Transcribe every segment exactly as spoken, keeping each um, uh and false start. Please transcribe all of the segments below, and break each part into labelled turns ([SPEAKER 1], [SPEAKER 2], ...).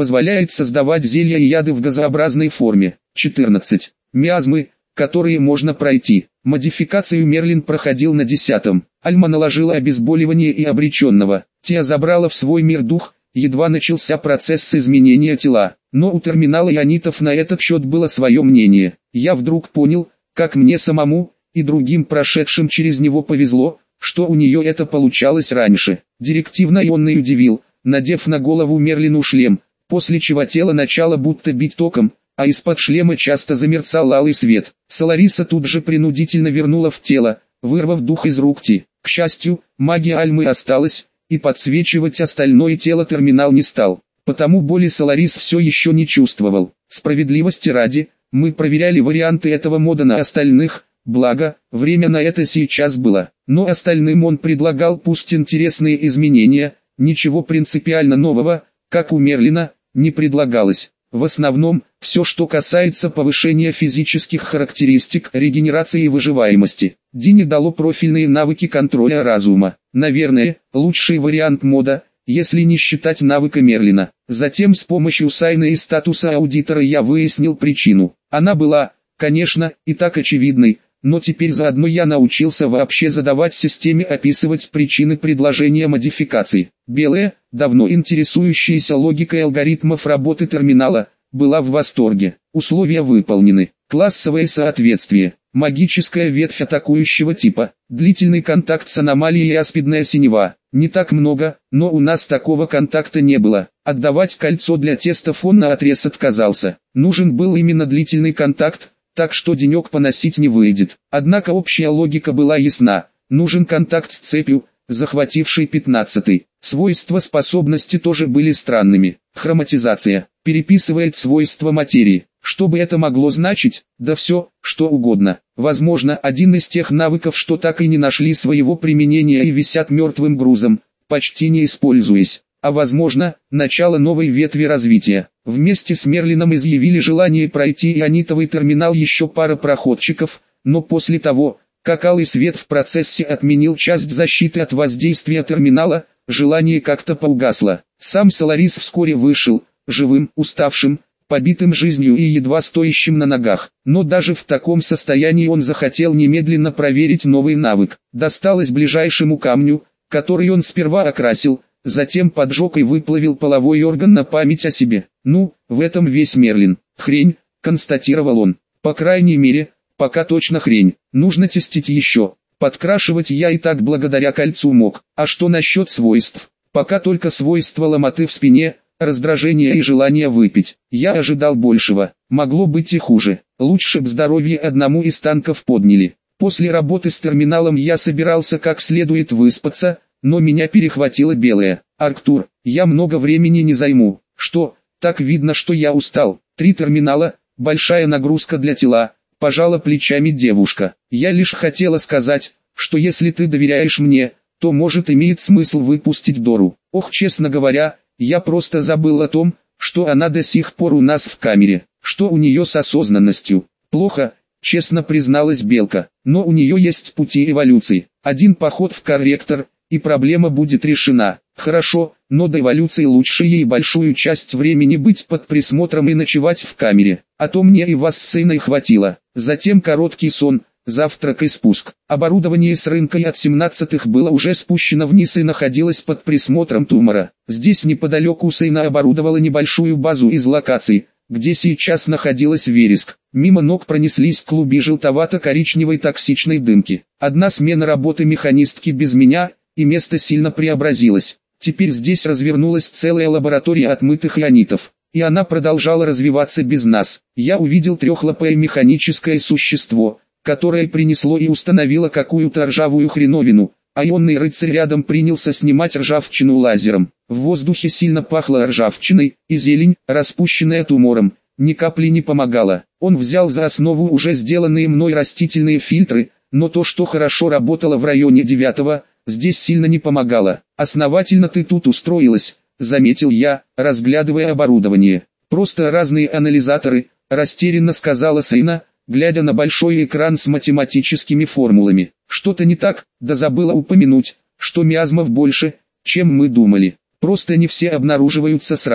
[SPEAKER 1] Позволяет создавать зелья и яды в газообразной форме. четырнадцать. Миазмы, которые можно пройти. Модификацию Мерлин проходил на десятом. Альма наложила обезболивание и обреченного. Теа забрала в свой мир дух, едва начался процесс изменения тела. Но у терминала ионитов на этот счет было свое мнение. Я вдруг понял, как мне самому и другим прошедшим через него повезло, что у нее это получалось раньше. Директивно-ионный удивил, надев на голову Мерлину шлем, после чего тело начало будто бить током, а из-под шлема часто замерцал алый свет. Солариса тут же принудительно вернула в тело, вырвав дух из рук Ти. К счастью, магия Альмы осталась, и подсвечивать остальное тело терминал не стал. Потому боли Соларис все еще не чувствовал. Справедливости ради, мы проверяли варианты этого мода на остальных, благо, время на это сейчас было. Но остальным он предлагал пусть интересные изменения, ничего принципиально нового, как у Мерлина, не предлагалось. В основном, все что касается повышения физических характеристик, регенерации и выживаемости. Дине дало профильные навыки контроля разума. Наверное, лучший вариант мода, если не считать навыка Мерлина. Затем с помощью Сайна и статуса аудитора я выяснил причину. Она была, конечно, и так очевидной, но теперь заодно я научился вообще задавать системе описывать причины предложения модификаций. Белая, давно интересующаяся логикой алгоритмов работы терминала, была в восторге. Условия выполнены. Классовое соответствие. Магическая ветвь атакующего типа. Длительный контакт с аномалией и аспидная синева. Не так много, но у нас такого контакта не было. Отдавать кольцо для тестов он наотрез отказался. Нужен был именно длительный контакт, так что денек поносить не выйдет. Однако общая логика была ясна. Нужен контакт с цепью, захватившей пятнадцатый. Свойства способности тоже были странными. Хроматизация. Переписывает свойства материи. Что бы это могло значить? Да все, что угодно. Возможно, один из тех навыков, что так и не нашли своего применения и висят мертвым грузом, почти не используясь. А возможно, начало новой ветви развития. Вместе с Мерлином изъявили желание пройти ионитовый терминал еще пара проходчиков, но после того, как алый свет в процессе отменил часть защиты от воздействия терминала, желание как-то поугасло. Сам Соларис вскоре вышел, живым, уставшим, побитым жизнью и едва стоящим на ногах. Но даже в таком состоянии он захотел немедленно проверить новый навык. Досталось ближайшему камню, который он сперва окрасил, затем поджег и выплавил половой орган на память о себе. Ну, в этом весь Мерлин. Хрень, констатировал он. По крайней мере, пока точно хрень. Нужно тестить еще. Подкрашивать я и так благодаря кольцу мог. А что насчет свойств? Пока только свойства ломоты в спине, раздражение и желание выпить. Я ожидал большего. Могло быть и хуже. Лучше б здоровье одному из танков подняли. После работы с терминалом я собирался как следует выспаться, но меня перехватило белое. Арктур, я много времени не займу. Что, так видно, что я устал. Три терминала, большая нагрузка для тела, пожала плечами девушка. Я лишь хотела сказать, что если ты доверяешь мне, то может имеет смысл выпустить Дору. Ох, честно говоря, я просто забыл о том, что она до сих пор у нас в камере. Что у нее с осознанностью? Плохо, честно призналась Белка. Но у нее есть пути эволюции. Один поход в корректор, и проблема будет решена. Хорошо, но до эволюции лучше ей большую часть времени быть под присмотром и ночевать в камере. А то мне и вас с Иной хватило. Затем короткий сон, завтрак и спуск. Оборудование с рынка и от семнадцатых было уже спущено вниз и находилось под присмотром Тумора. Здесь неподалеку Сейна оборудовала небольшую базу из локаций, где сейчас находилась вереск. Мимо ног пронеслись клубы желтовато-коричневой токсичной дымки. Одна смена работы механистки без меня, и место сильно преобразилось. Теперь здесь развернулась целая лаборатория отмытых ионитов. И она продолжала развиваться без нас. Я увидел трехлапое механическое существо, которое принесло и установило какую-то ржавую хреновину, а ионный рыцарь рядом принялся снимать ржавчину лазером. В воздухе сильно пахло ржавчиной, и зелень, распущенная Тумором, ни капли не помогала. Он взял за основу уже сделанные мной растительные фильтры, но то, что хорошо работало в районе девятого, здесь сильно не помогало. «Основательно ты тут устроилась», — заметил я, разглядывая оборудование. «Просто разные анализаторы», — растерянно сказала Сейна, глядя на большой экран с математическими формулами. «Что-то не так, да забыла упомянуть, что миазмов больше, чем мы думали. Просто не все обнаруживаются сразу.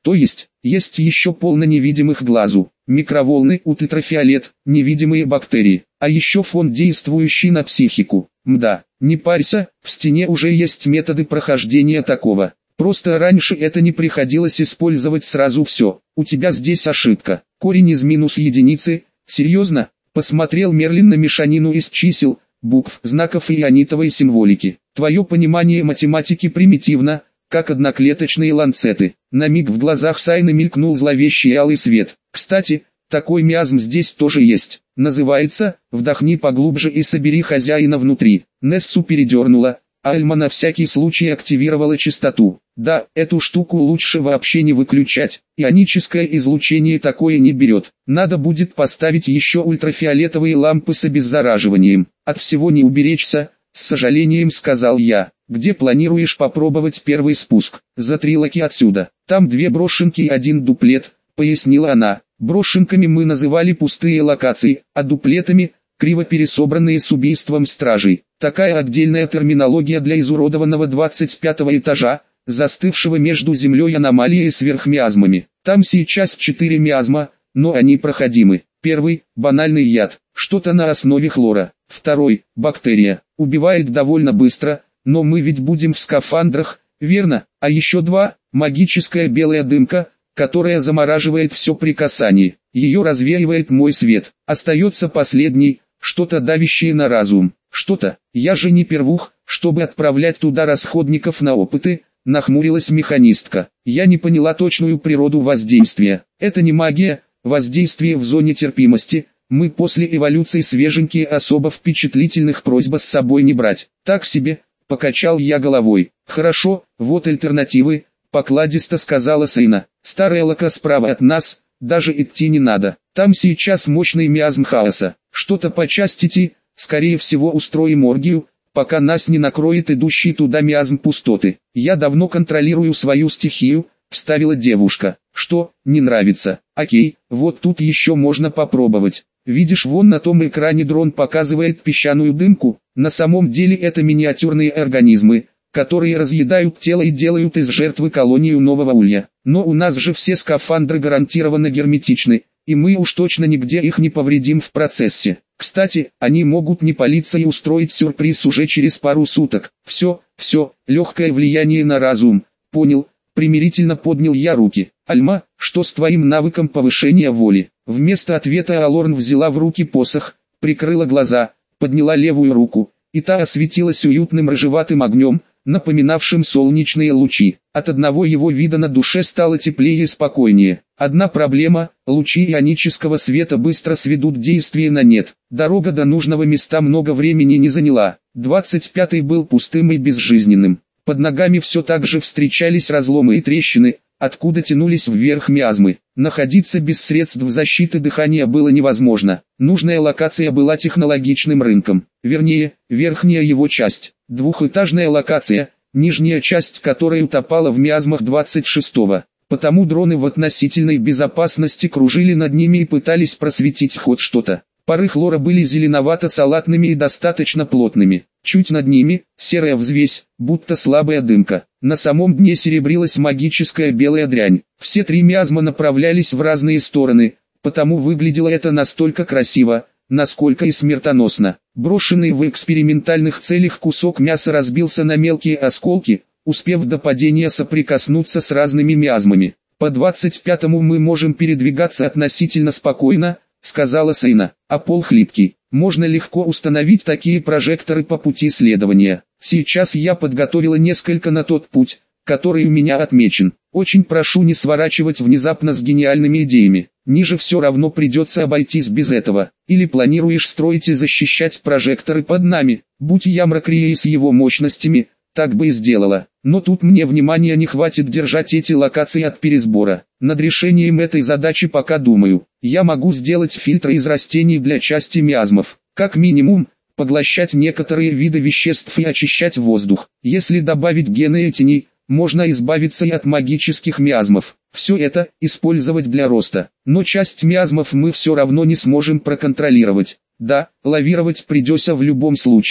[SPEAKER 1] То есть, есть еще полно невидимых глазу. Микроволны, ультрафиолет, невидимые бактерии, а еще фон, действующий на психику. Мда, не парься, в стене уже есть методы прохождения такого. Просто раньше это не приходилось использовать сразу все. У тебя здесь ошибка. Корень из минус единицы. Серьезно? Посмотрел Мерлин на мешанину из чисел, букв, знаков и ионитовой символики. Твое понимание математики примитивно, как одноклеточные ланцеты. На миг в глазах Сайны мелькнул зловещий алый свет. Кстати, такой миазм здесь тоже есть. Называется «Вдохни поглубже и собери хозяина внутри». Нессу передернула, а Альма на всякий случай активировала частоту. Да, эту штуку лучше вообще не выключать. Ионическое излучение такое не берет. Надо будет поставить еще ультрафиолетовые лампы с обеззараживанием. От всего не уберечься, с сожалением сказал я. Где планируешь попробовать первый спуск? За три локи отсюда. Там две брошенки и один дуплет, пояснила она. Брошенками мы называли пустые локации, а дуплетами – криво пересобранные с убийством стражей. Такая отдельная терминология для изуродованного двадцать пятого этажа, застывшего между землей аномалией и сверхмиазмами. Там сейчас четыре миазма, но они проходимы. Первый – банальный яд, что-то на основе хлора. Второй – бактерия, убивает довольно быстро, но мы ведь будем в скафандрах, верно? А еще два – магическая белая дымка, которая замораживает все при касании. Ее развеивает мой свет. Остается последний, что-то давящее на разум. Что-то, я же не первух, чтобы отправлять туда расходников на опыты, нахмурилась механистка. Я не поняла точную природу воздействия. Это не магия, воздействие в зоне терпимости. Мы после эволюции свеженькие, особо впечатлительных просьба с собой не брать. Так себе, покачал я головой. Хорошо, вот альтернативы, покладисто сказала Сайна. Старая лока справа от нас, даже идти не надо. Там сейчас мощный миазм хаоса. Что-то почастите, скорее всего устроим оргию, пока нас не накроет идущий туда миазм пустоты. Я давно контролирую свою стихию, вставила девушка. Что, не нравится? Окей, вот тут еще можно попробовать. Видишь, вон на том экране дрон показывает песчаную дымку. На самом деле это миниатюрные организмы, которые разъедают тело и делают из жертвы колонию нового улья. Но у нас же все скафандры гарантированно герметичны, и мы уж точно нигде их не повредим в процессе. Кстати, они могут не палиться и устроить сюрприз уже через пару суток. Все, все, легкое влияние на разум. Понял, примирительно поднял я руки. Альма, что с твоим навыком повышения воли? Вместо ответа Алорн взяла в руки посох, прикрыла глаза, подняла левую руку, и та осветилась уютным рыжеватым огнем, напоминавшим солнечные лучи. От одного его вида на душе стало теплее и спокойнее. Одна проблема – лучи ионического света быстро сведут действие на нет. Дорога до нужного места много времени не заняла. двадцать пятый был пустым и безжизненным. Под ногами все так же встречались разломы и трещины, откуда тянулись вверх миазмы. Находиться без средств защиты дыхания было невозможно. Нужная локация была технологичным рынком. Вернее, верхняя его часть. Двухэтажная локация, нижняя часть которой утопала в миазмах двадцать шестого. Потому дроны в относительной безопасности кружили над ними и пытались просветить хоть что-то. Пары хлора были зеленовато-салатными и достаточно плотными. Чуть над ними – серая взвесь, будто слабая дымка. На самом дне серебрилась магическая белая дрянь. Все три миазма направлялись в разные стороны, потому выглядело это настолько красиво, насколько и смертоносно. Брошенный в экспериментальных целях кусок мяса разбился на мелкие осколки, успев до падения соприкоснуться с разными миазмами. По двадцать пятому мы можем передвигаться относительно спокойно, сказала Сайна, а пол хлипкий. Можно легко установить такие прожекторы по пути следования. Сейчас я подготовила несколько на тот путь, который у меня отмечен. Очень прошу не сворачивать внезапно с гениальными идеями. Ниже все равно придется обойтись без этого. Или планируешь строить и защищать прожекторы под нами? Будь я Мракрией с его мощностями, так бы и сделала. Но тут мне внимания не хватит держать эти локации от пересбора. Над решением этой задачи пока думаю. Я могу сделать фильтры из растений для части миазмов. Как минимум, поглощать некоторые виды веществ и очищать воздух. Если добавить гены теней, можно избавиться и от магических миазмов. Все это использовать для роста. Но часть миазмов мы все равно не сможем проконтролировать. Да, лавировать придется в любом случае,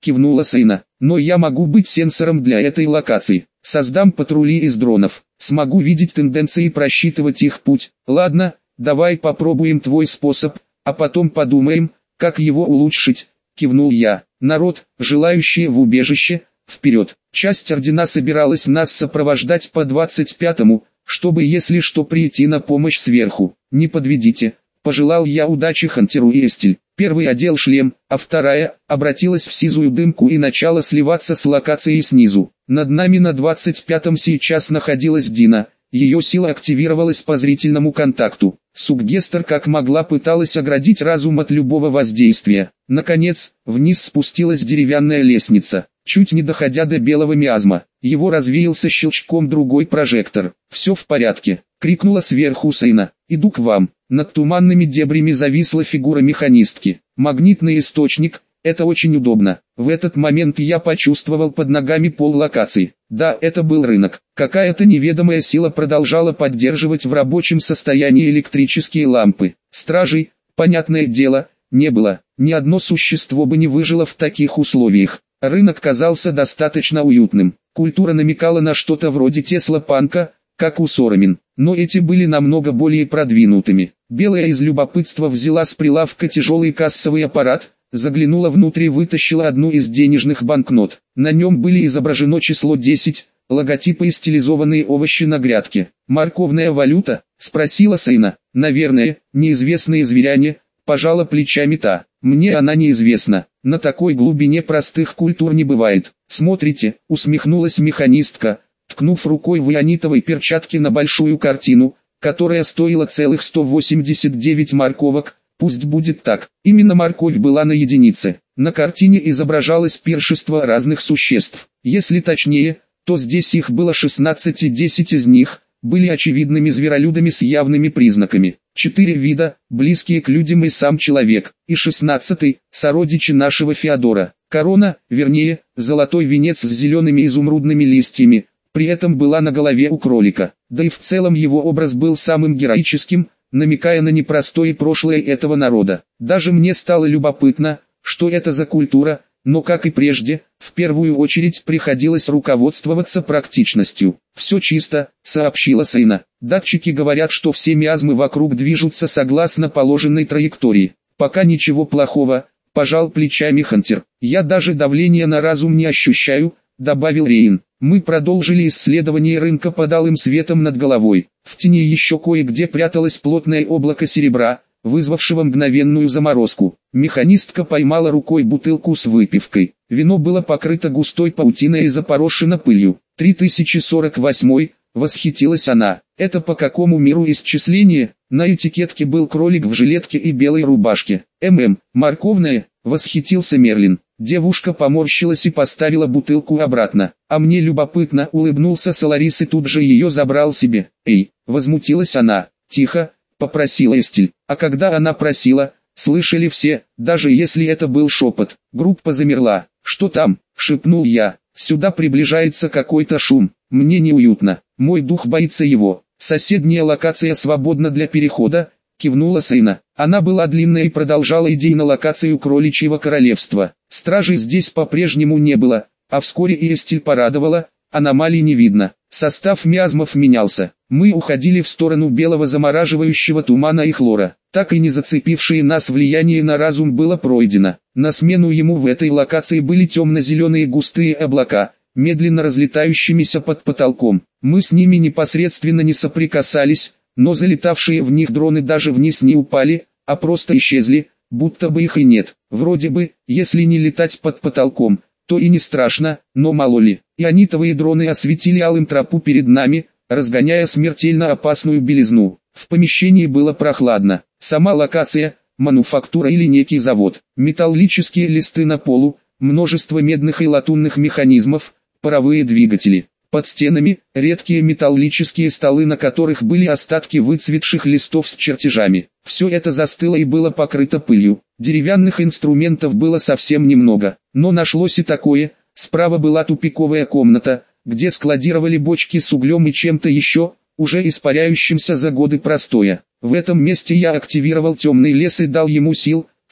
[SPEAKER 1] кивнула Сейна. Но я могу быть сенсором для этой локации. Создам патрули из дронов. Смогу видеть тенденции и просчитывать их путь. Ладно, давай попробуем твой способ, а потом подумаем, как его улучшить, кивнул я. Народ, желающие в убежище, вперед. Часть ордена собиралась нас сопровождать по двадцать пятому, чтобы если что прийти на помощь сверху. Не подведите, пожелал я удачи Хантеру и Эстель. Первый одел шлем, а вторая обратилась в сизую дымку и начала сливаться с локацией снизу. Над нами на двадцать пятом сейчас находилась Дина. Ее сила активировалась по зрительному контакту. Субгестер как могла пыталась оградить разум от любого воздействия. Наконец, вниз спустилась деревянная лестница, чуть не доходя до белого миазма. Его развеялся щелчком другой прожектор. «Все в порядке», — крикнула сверху Сейна. «Иду к вам». Над туманными дебрями зависла фигура механистки. Магнитный источник. Это очень удобно. В этот момент я почувствовал под ногами пол локации. Да, это был рынок. Какая-то неведомая сила продолжала поддерживать в рабочем состоянии электрические лампы. Стражей, понятное дело, не было. Ни одно существо бы не выжило в таких условиях. Рынок казался достаточно уютным. Культура намекала на что-то вроде Тесла-панка, как у Сорамин. Но эти были намного более продвинутыми. Белая из любопытства взяла с прилавка тяжелый кассовый аппарат, заглянула внутрь и вытащила одну из денежных банкнот. На нем были изображено число десять, логотипы и стилизованные овощи на грядке. «Морковная валюта?» – спросила Сейна. «Наверное, неизвестные зверяне», – пожала плечами та. «Мне она неизвестна. На такой глубине простых культур не бывает». «Смотрите», – усмехнулась механистка, ткнув рукой в ионитовой перчатке на большую картину, которая стоила целых сто восемьдесят девять морковок. Пусть будет так. Именно морковь была на единице. На картине изображалось пиршество разных существ. Если точнее, то здесь их было шестнадцать, и десять из них были очевидными зверолюдами с явными признаками. Четыре вида, близкие к людям и сам человек, и шестнадцатый, сородичи нашего Феодора. Корона, вернее, золотой венец с зелеными изумрудными листьями, при этом была на голове у кролика. Да и в целом его образ был самым героическим, намекая на непростое прошлое этого народа. Даже мне стало любопытно, что это за культура, но как и прежде, в первую очередь приходилось руководствоваться практичностью. «Все чисто», — сообщила Сейна. «Датчики говорят, что все миазмы вокруг движутся согласно положенной траектории. Пока ничего плохого», — пожал плечами Хантер. «Я даже давления на разум не ощущаю», — добавил Рейн. Мы продолжили исследование рынка под алым светом над головой. В тени еще кое-где пряталось плотное облако серебра, вызвавшего мгновенную заморозку. Механистка поймала рукой бутылку с выпивкой. Вино было покрыто густой паутиной и запорошено пылью. три тысячи сорок восемь, восхитилась она. Это по какому миру исчисление? На этикетке был кролик в жилетке и белой рубашке. «ММ, морковная», восхитился Мерлин. Девушка поморщилась и поставила бутылку обратно. «А мне любопытно», улыбнулся Соларис и тут же ее забрал себе. «Эй», возмутилась она. «Тихо», попросила Эстель. А когда она просила, слышали все, даже если это был шепот. Группа замерла. «Что там?» — шепнул я. «Сюда приближается какой-то шум. Мне неуютно. Мой дух боится его. Соседняя локация свободна для перехода», — кивнула Сейна. Она была длинная и продолжала идейно локацию Кроличьего Королевства. Стражей здесь по-прежнему не было, а вскоре и Эстель порадовала, аномалий не видно. Состав миазмов менялся. Мы уходили в сторону белого замораживающего тумана и хлора. Так и не зацепившее нас влияние на разум было пройдено. На смену ему в этой локации были темно-зеленые густые облака, медленно разлетающимися под потолком. Мы с ними непосредственно не соприкасались, но залетавшие в них дроны даже вниз не упали, а просто исчезли, будто бы их и нет. Вроде бы, если не летать под потолком, то и не страшно, но мало ли. Ионитовые дроны осветили алым тропу перед нами, разгоняя смертельно опасную белизну. В помещении было прохладно. Сама локация, мануфактура или некий завод. Металлические листы на полу, множество медных и латунных механизмов, паровые двигатели. Под стенами редкие металлические столы, на которых были остатки выцветших листов с чертежами. Все это застыло и было покрыто пылью. Деревянных инструментов было совсем немного, но нашлось и такое. Справа была тупиковая комната, где складировали бочки с углем и чем-то еще, уже испаряющимся за годы простоя. В этом месте я активировал темный лес и дал ему сил,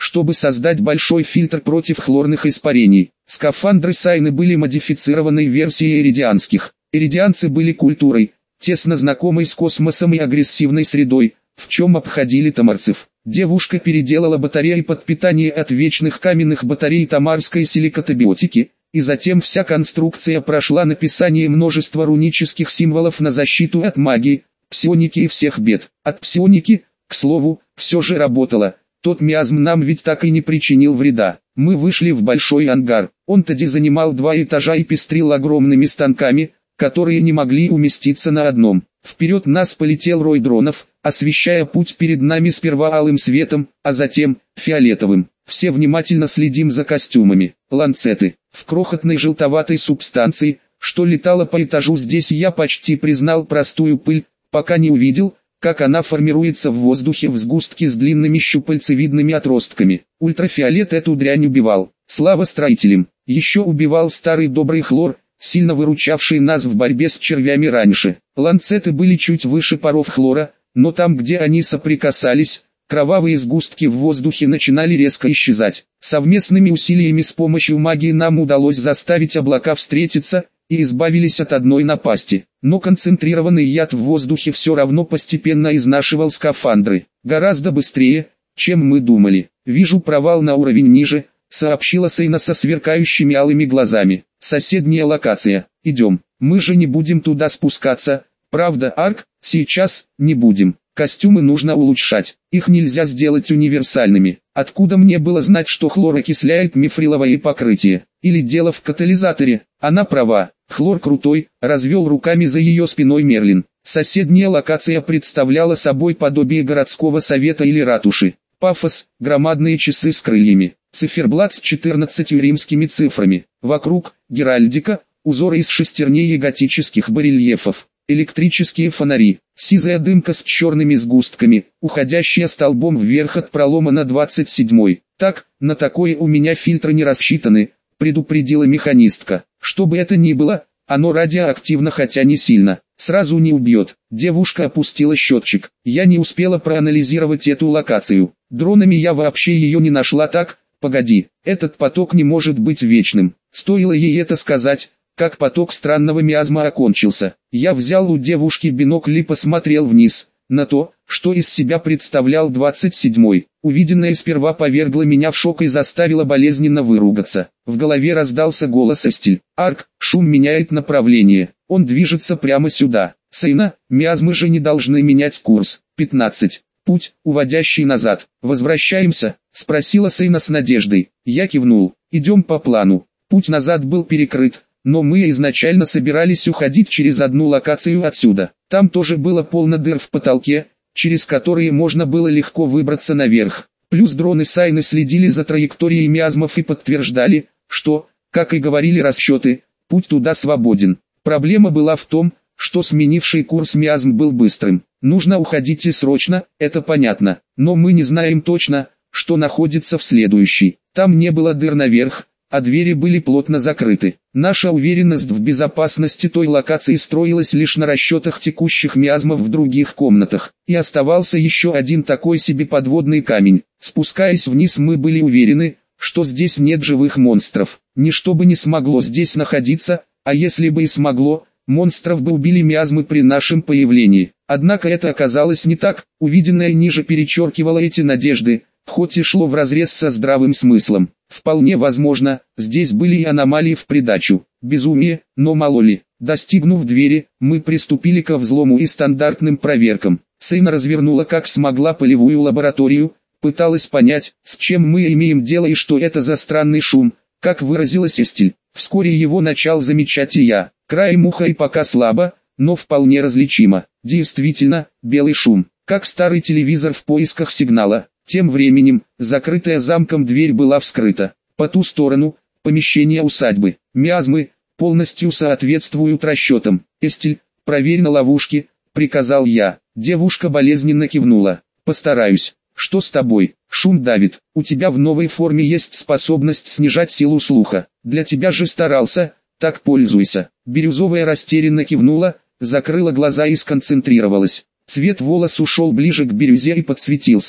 [SPEAKER 1] чтобы создать большой фильтр против хлорных испарений. Скафандры Сайны были модифицированной версией иридианских. Иридианцы были культурой, тесно знакомой с космосом и агрессивной средой, в чем обходили тамарцев. Девушка переделала батареи под питание от вечных каменных батарей тамарской силикатобиотики, и затем вся конструкция прошла написание множества рунических символов на защиту от магии, псионики и всех бед. От псионики, к слову, все же работало. Тот миазм нам ведь так и не причинил вреда. Мы вышли в большой ангар. Он тогда занимал два этажа и пестрил огромными станками, которые не могли уместиться на одном. Вперед нас полетел рой дронов, освещая путь перед нами сперва алым светом, а затем фиолетовым. Все внимательно следим за костюмами. Ланцеты. В крохотной желтоватой субстанции, что летала по этажу, здесь я почти признал простую пыль, пока не увидел, как она формируется в воздухе в сгустке с длинными щупальцевидными отростками. Ультрафиолет эту дрянь убивал. Слава строителям. Еще убивал старый добрый хлор, сильно выручавший нас в борьбе с червями раньше. Ланцеты были чуть выше паров хлора, но там, где они соприкасались, кровавые сгустки в воздухе начинали резко исчезать. Совместными усилиями с помощью магии нам удалось заставить облака встретиться, и избавились от одной напасти. Но концентрированный яд в воздухе все равно постепенно изнашивал скафандры. Гораздо быстрее, чем мы думали. «Вижу провал на уровень ниже», — сообщила Сейна со сверкающими алыми глазами. «Соседняя локация. Идем. Мы же не будем туда спускаться. Правда, Арк? Сейчас не будем. Костюмы нужно улучшать. Их нельзя сделать универсальными. Откуда мне было знать, что хлор окисляет мифриловое покрытие? Или дело в катализаторе?» Она права. Хлор крутой, развел руками за ее спиной Мерлин. Соседняя локация представляла собой подобие городского совета или ратуши. Пафос, громадные часы с крыльями, циферблат с четырнадцатью римскими цифрами. Вокруг — геральдика, узоры из шестерней и готических барельефов. Электрические фонари, сизая дымка с черными сгустками, уходящая столбом вверх от пролома на двадцать седьмой. «Так, на такое у меня фильтры не рассчитаны», — предупредила механистка. «Что бы это ни было, оно радиоактивно, хотя не сильно. Сразу не убьет». Девушка опустила счетчик. Я не успела проанализировать эту локацию. Дронами я вообще ее не нашла. Так, погоди, этот поток не может быть вечным. Стоило ей это сказать, как поток странного миазма окончился. Я взял у девушки бинокль и посмотрел вниз, на то, что из себя представлял двадцать седьмой. Увиденное сперва повергло меня в шок и заставило болезненно выругаться. В голове раздался голос Эстель. «Арк, шум меняет направление. Он движется прямо сюда. Сейна, миазмы же не должны менять курс». пятнадцать. Путь, уводящий назад. «Возвращаемся?» — спросила Сейна с надеждой. Я кивнул. «Идем по плану». Путь назад был перекрыт, но мы изначально собирались уходить через одну локацию отсюда. Там тоже было полно дыр в потолке, через которые можно было легко выбраться наверх. Плюс дроны Сайны следили за траекторией миазмов и подтверждали, что, как и говорили расчеты, путь туда свободен. Проблема была в том, что сменивший курс миазм был быстрым. Нужно уходить и срочно, это понятно. Но мы не знаем точно, что находится в следующей. Там не было дыр наверх, а двери были плотно закрыты. Наша уверенность в безопасности той локации строилась лишь на расчетах текущих миазмов в других комнатах. И оставался еще один такой себе подводный камень. Спускаясь вниз, мы были уверены, что здесь нет живых монстров. Ничто бы не смогло здесь находиться, а если бы и смогло, монстров бы убили миазмы при нашем появлении. Однако это оказалось не так. Увиденное ниже перечеркивало эти надежды, хоть и шло вразрез со здравым смыслом. Вполне возможно, здесь были и аномалии в придачу. Безумие, но мало ли. Достигнув двери, мы приступили ко взлому и стандартным проверкам. Сейна развернула как смогла полевую лабораторию, пыталась понять, с чем мы имеем дело и что это за странный шум, как выразилась Эстель. Вскоре его начал замечать и я. Краем уха и пока слабо, но вполне различимо. Действительно, белый шум, как старый телевизор в поисках сигнала. Тем временем, закрытая замком дверь была вскрыта. По ту сторону, помещение усадьбы. Миазмы полностью соответствуют расчетам. «Эстель, проверь на ловушки», — приказал я. Девушка болезненно кивнула. «Постараюсь». «Что с тобой? Шум давит. У тебя в новой форме есть способность снижать силу слуха. Для тебя же старался, так пользуйся». Бирюзовая растерянно кивнула, закрыла глаза и сконцентрировалась. Цвет волос ушел ближе к бирюзе и подсветился.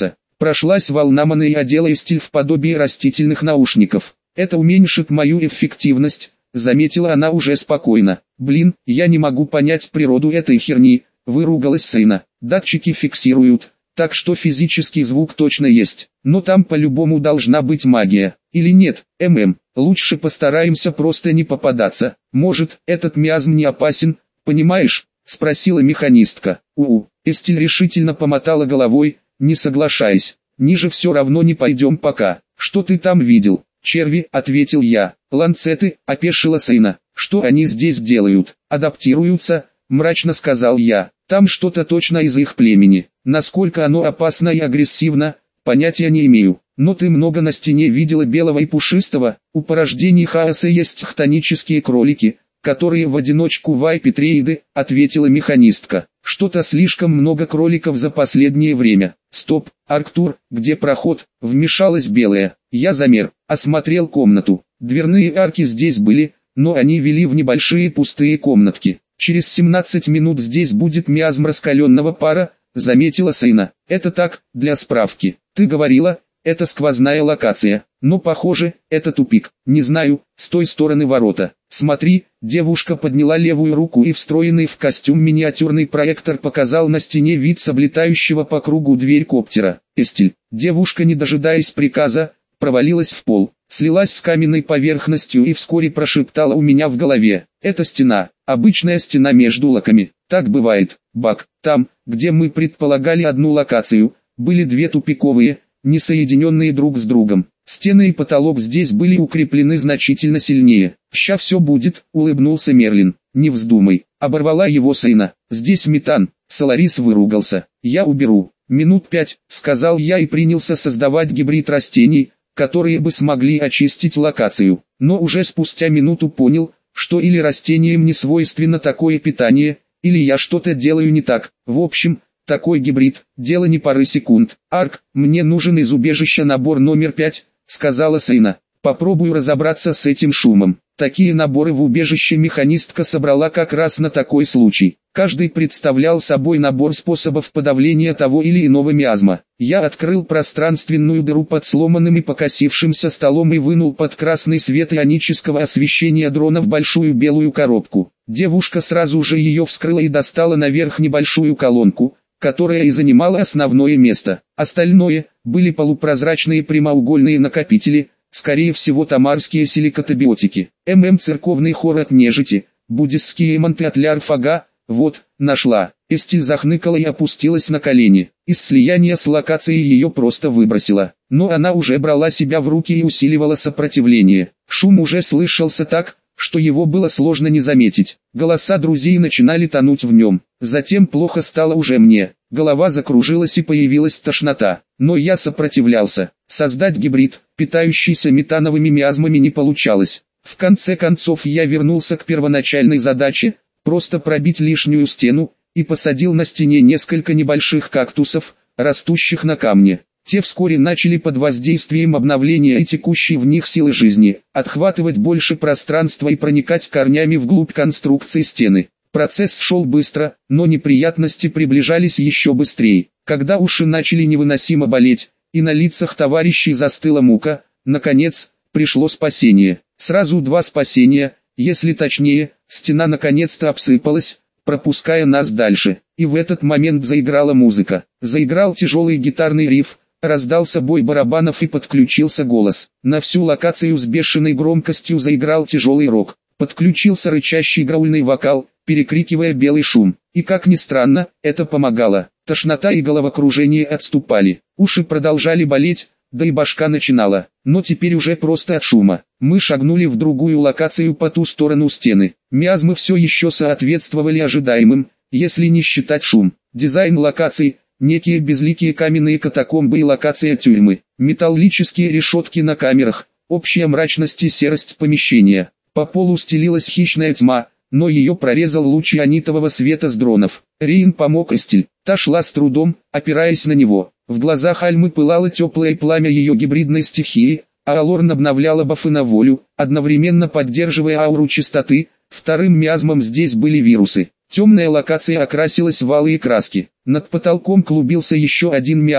[SPEAKER 1] Прошлась волна маны и одела Эстель в подобие растительных наушников. Это уменьшит мою эффективность, заметила она уже спокойно. Блин, я не могу понять природу этой херни, выругалась Сейна. Датчики фиксируют, так что физический звук точно есть. Но там по-любому должна быть магия. Или нет, ММ, лучше постараемся просто не попадаться. Может, этот миазм не опасен, понимаешь? Спросила механистка. У-у, Эстель решительно помотала головой, не соглашаясь. Ниже все равно не пойдем пока. Что ты там видел? Черви, ответил я. Ланцеты, опешила Сейна. Что они здесь делают? Адаптируются, мрачно сказал я. Там что-то точно из их племени. Насколько оно опасно и агрессивно, понятия не имею. Но ты много на стене видела белого и пушистого. У порождений хаоса есть хтонические кролики, которые в одиночку вайпетреиды, ответила механистка. Что-то слишком много кроликов за последнее время. Стоп, Арктур, где проход? Вмешалась белая. Я замер, осмотрел комнату. Дверные арки здесь были, но они вели в небольшие пустые комнатки. Через семнадцать минут здесь будет миазм раскаленного пара, заметила Сейна. Это так, для справки. Ты говорила, это сквозная локация, но похоже, это тупик. Не знаю, с той стороны ворота. Смотри, девушка подняла левую руку и встроенный в костюм миниатюрный проектор показал на стене вид с облетающего по кругу дверь коптера. Эстель, девушка, не дожидаясь приказа, провалилась в пол, слилась с каменной поверхностью и вскоре прошептала у меня в голове. Это стена, обычная стена между локами. Так бывает, Бак. Там, где мы предполагали одну локацию, были две тупиковые, не соединенные друг с другом. Стены и потолок здесь были укреплены значительно сильнее. «Ща все будет», — улыбнулся Мерлин. «Не вздумай», — оборвала его Сейна. «Здесь метан», — Соларис выругался. «Я уберу». «Минут пять», — сказал я и принялся создавать гибрид растений, которые бы смогли очистить локацию. Но уже спустя минуту понял, что или растениям не свойственно такое питание, или я что-то делаю не так. В общем, такой гибрид, дело не пары секунд. «Арк, мне нужен из убежища набор номер пять», — сказала Сейна. «Попробую разобраться с этим шумом». Такие наборы в убежище механистка собрала как раз на такой случай. Каждый представлял собой набор способов подавления того или иного миазма. Я открыл пространственную дыру под сломанным и покосившимся столом и вынул под красный свет ионического освещения дрона в большую белую коробку. Девушка сразу же ее вскрыла и достала наверх небольшую колонку, которая и занимала основное место. Остальное были полупрозрачные прямоугольные накопители, скорее всего тамарские силикатобиотики. ММ церковный хор от нежити, буддистские эманты от лярфага, вот, нашла. Эстель захныкала и опустилась на колени. Из слияния с локацией ее просто выбросило. Но она уже брала себя в руки и усиливала сопротивление. Шум уже слышался так, что его было сложно не заметить. Голоса друзей начинали тонуть в нем. Затем плохо стало уже мне. Голова закружилась и появилась тошнота. Но я сопротивлялся. Создать гибрид, питающийся метановыми миазмами, не получалось. В конце концов я вернулся к первоначальной задаче, просто пробить лишнюю стену, и посадил на стене несколько небольших кактусов, растущих на камне. Те вскоре начали под воздействием обновления и текущей в них силы жизни, отхватывать больше пространства и проникать корнями вглубь конструкции стены. Процесс шел быстро, но неприятности приближались еще быстрее. Когда уши начали невыносимо болеть, и на лицах товарищей застыла мука, наконец, пришло спасение. Сразу два спасения, если точнее, стена наконец-то обсыпалась, пропуская нас дальше. И в этот момент заиграла музыка. Заиграл тяжелый гитарный риф, раздался бой барабанов и подключился голос. На всю локацию с бешеной громкостью заиграл тяжелый рок. Подключился рычащий граульный вокал, перекрикивая белый шум. И как ни странно, это помогало. Тошнота и головокружение отступали. Уши продолжали болеть, да и башка начинала. Но теперь уже просто от шума. Мы шагнули в другую локацию по ту сторону стены. Миазмы все еще соответствовали ожидаемым, если не считать шум. Дизайн локаций, некие безликие каменные катакомбы и локация тюрьмы. Металлические решетки на камерах, общая мрачность и серость помещения. По полу стелилась хищная тьма, но ее прорезал луч ионитового света с дронов. Рейн помог Эстель. Та шла с трудом, опираясь на него. В глазах Альмы пылало теплое пламя ее гибридной стихии, а Алорн обновляла бафы на волю, одновременно поддерживая ауру чистоты. Вторым миазмом здесь были вирусы. Темная локация окрасилась в алые краски. Над потолком клубился еще один миазм,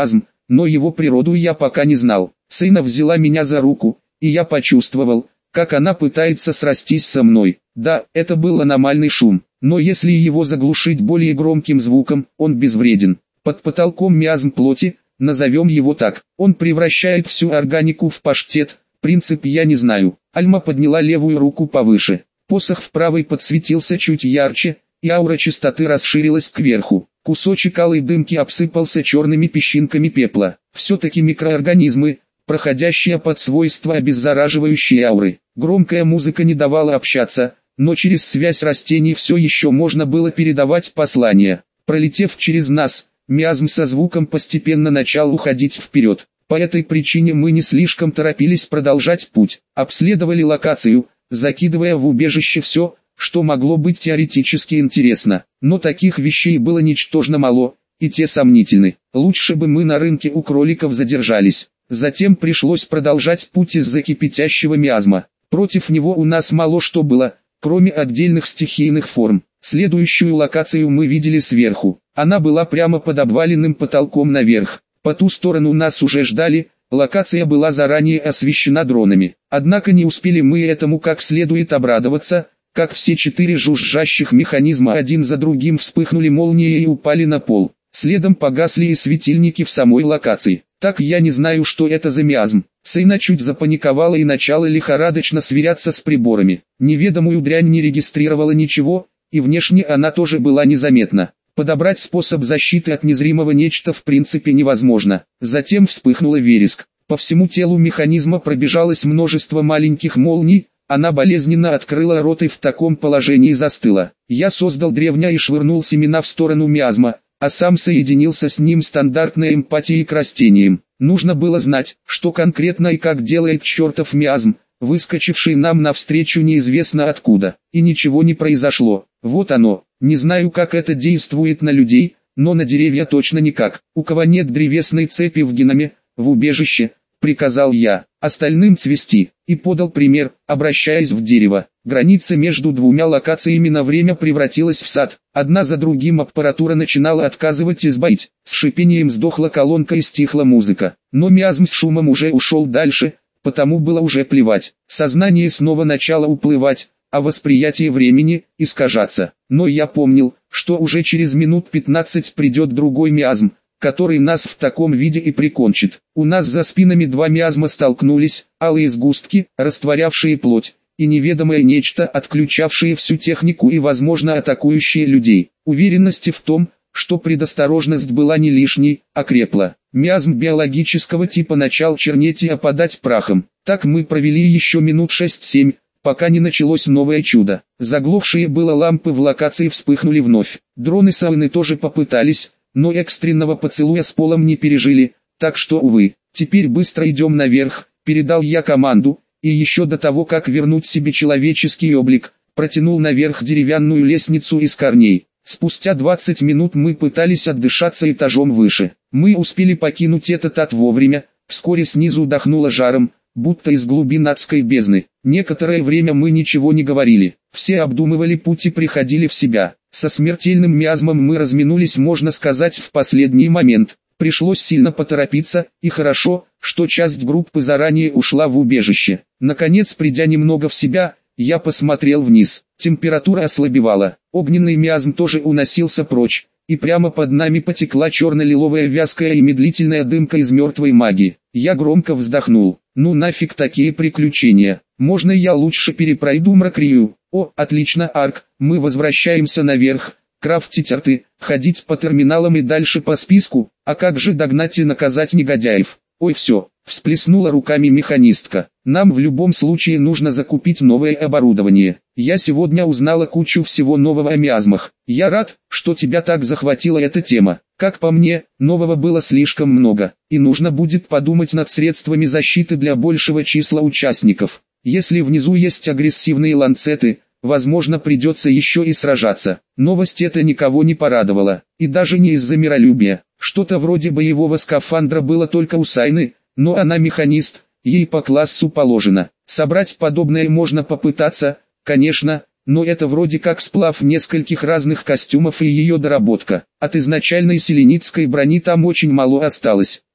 [SPEAKER 1] но его природу я пока не знал. Сейна взяла меня за руку, и я почувствовал, как она пытается срастись со мной. Да, это был аномальный шум, но если его заглушить более громким звуком, он безвреден. Под потолком миазм плоти, назовем его так, он превращает всю органику в паштет, принцип я не знаю. Альма подняла левую руку повыше, посох в правой подсветился чуть ярче, и аура чистоты расширилась кверху. Кусочек алой дымки обсыпался черными песчинками пепла. Все-таки микроорганизмы, проходящие под свойства обеззараживающей ауры. Громкая музыка не давала общаться, но через связь растений все еще можно было передавать послания. Пролетев через нас, миазм со звуком постепенно начал уходить вперед. По этой причине мы не слишком торопились продолжать путь. Обследовали локацию, закидывая в убежище все, что могло быть теоретически интересно. Но таких вещей было ничтожно мало, и те сомнительны. Лучше бы мы на рынке у кроликов задержались. Затем пришлось продолжать путь из-за кипятящего миазма. Против него у нас мало что было, кроме отдельных стихийных форм. Следующую локацию мы видели сверху. Она была прямо под обваленным потолком наверх. По ту сторону нас уже ждали, локация была заранее освещена дронами. Однако не успели мы этому как следует обрадоваться, как все четыре жужжащих механизма один за другим вспыхнули молнией и упали на пол. Следом погасли и светильники в самой локации. Так я не знаю, что это за миазм. Сейна чуть запаниковала и начала лихорадочно сверяться с приборами. Неведомую дрянь не регистрировала ничего, и внешне она тоже была незаметна. Подобрать способ защиты от незримого нечто в принципе невозможно. Затем вспыхнула вереск. По всему телу механизма пробежалось множество маленьких молний, она болезненно открыла рот и в таком положении застыла. Я создал древня и швырнул семена в сторону миазма, а сам соединился с ним стандартной эмпатией к растениям. Нужно было знать, что конкретно и как делает чертов миазм, выскочивший нам навстречу неизвестно откуда. И ничего не произошло. Вот оно. Не знаю, как это действует на людей, но на деревья точно никак. У кого нет древесной цепи в геноме, в убежище, приказал я, остальным цвести, и подал пример, обращаясь в дерево. Граница между двумя локациями на время превратилась в сад. Одна за другим аппаратура начинала отказывать и сбоить. С шипением сдохла колонка и стихла музыка. Но миазм с шумом уже ушел дальше, потому было уже плевать. Сознание снова начало уплывать, а восприятие времени искажаться. Но я помнил, что уже через минут пятнадцать придет другой миазм, который нас в таком виде и прикончит. У нас за спинами два миазма столкнулись, алые сгустки, растворявшие плоть, и неведомое нечто, отключавшее всю технику и, возможно, атакующее людей. Уверенности в том, что предосторожность была не лишней, окрепла. Миазм биологического типа начал чернеть и опадать прахом. Так мы провели еще минут шесть-семь, пока не началось новое чудо. Заглохшие было лампы в локации вспыхнули вновь. Дроны Сауны тоже попытались, но экстренного поцелуя с полом не пережили, так что, увы. Теперь быстро идем наверх, передал я команду, и еще до того, как вернуть себе человеческий облик, протянул наверх деревянную лестницу из корней. Спустя двадцать минут мы пытались отдышаться этажом выше. Мы успели покинуть этот ад вовремя, вскоре снизу дохнуло жаром, будто из глубин адской бездны. Некоторое время мы ничего не говорили, все обдумывали путь и приходили в себя. Со смертельным миазмом мы разминулись, можно сказать, в последний момент. Пришлось сильно поторопиться, и хорошо, что часть группы заранее ушла в убежище. Наконец, придя немного в себя, я посмотрел вниз. Температура ослабевала, огненный миазм тоже уносился прочь, и прямо под нами потекла черно-лиловая вязкая и медлительная дымка из мертвой магии. Я громко вздохнул. Ну нафиг такие приключения, можно я лучше перепройду мракрию? О, отлично, Арк, мы возвращаемся наверх, крафтить арты, ходить по терминалам и дальше по списку, а как же догнать и наказать негодяев? Ой, все, всплеснула руками механистка, нам в любом случае нужно закупить новое оборудование. Я сегодня узнала кучу всего нового о миазмах. Я рад, что тебя так захватила эта тема. Как по мне, нового было слишком много, и нужно будет подумать над средствами защиты для большего числа участников. Если внизу есть агрессивные ланцеты, возможно, придется еще и сражаться. Новость эта никого не порадовала, и даже не из-за миролюбия. Что-то вроде боевого скафандра было только у Сайны, но она механист, ей по классу положено. Собрать подобное можно попытаться, конечно, но это вроде как сплав нескольких разных костюмов и ее доработка. От изначальной селенитской брони там очень мало осталось.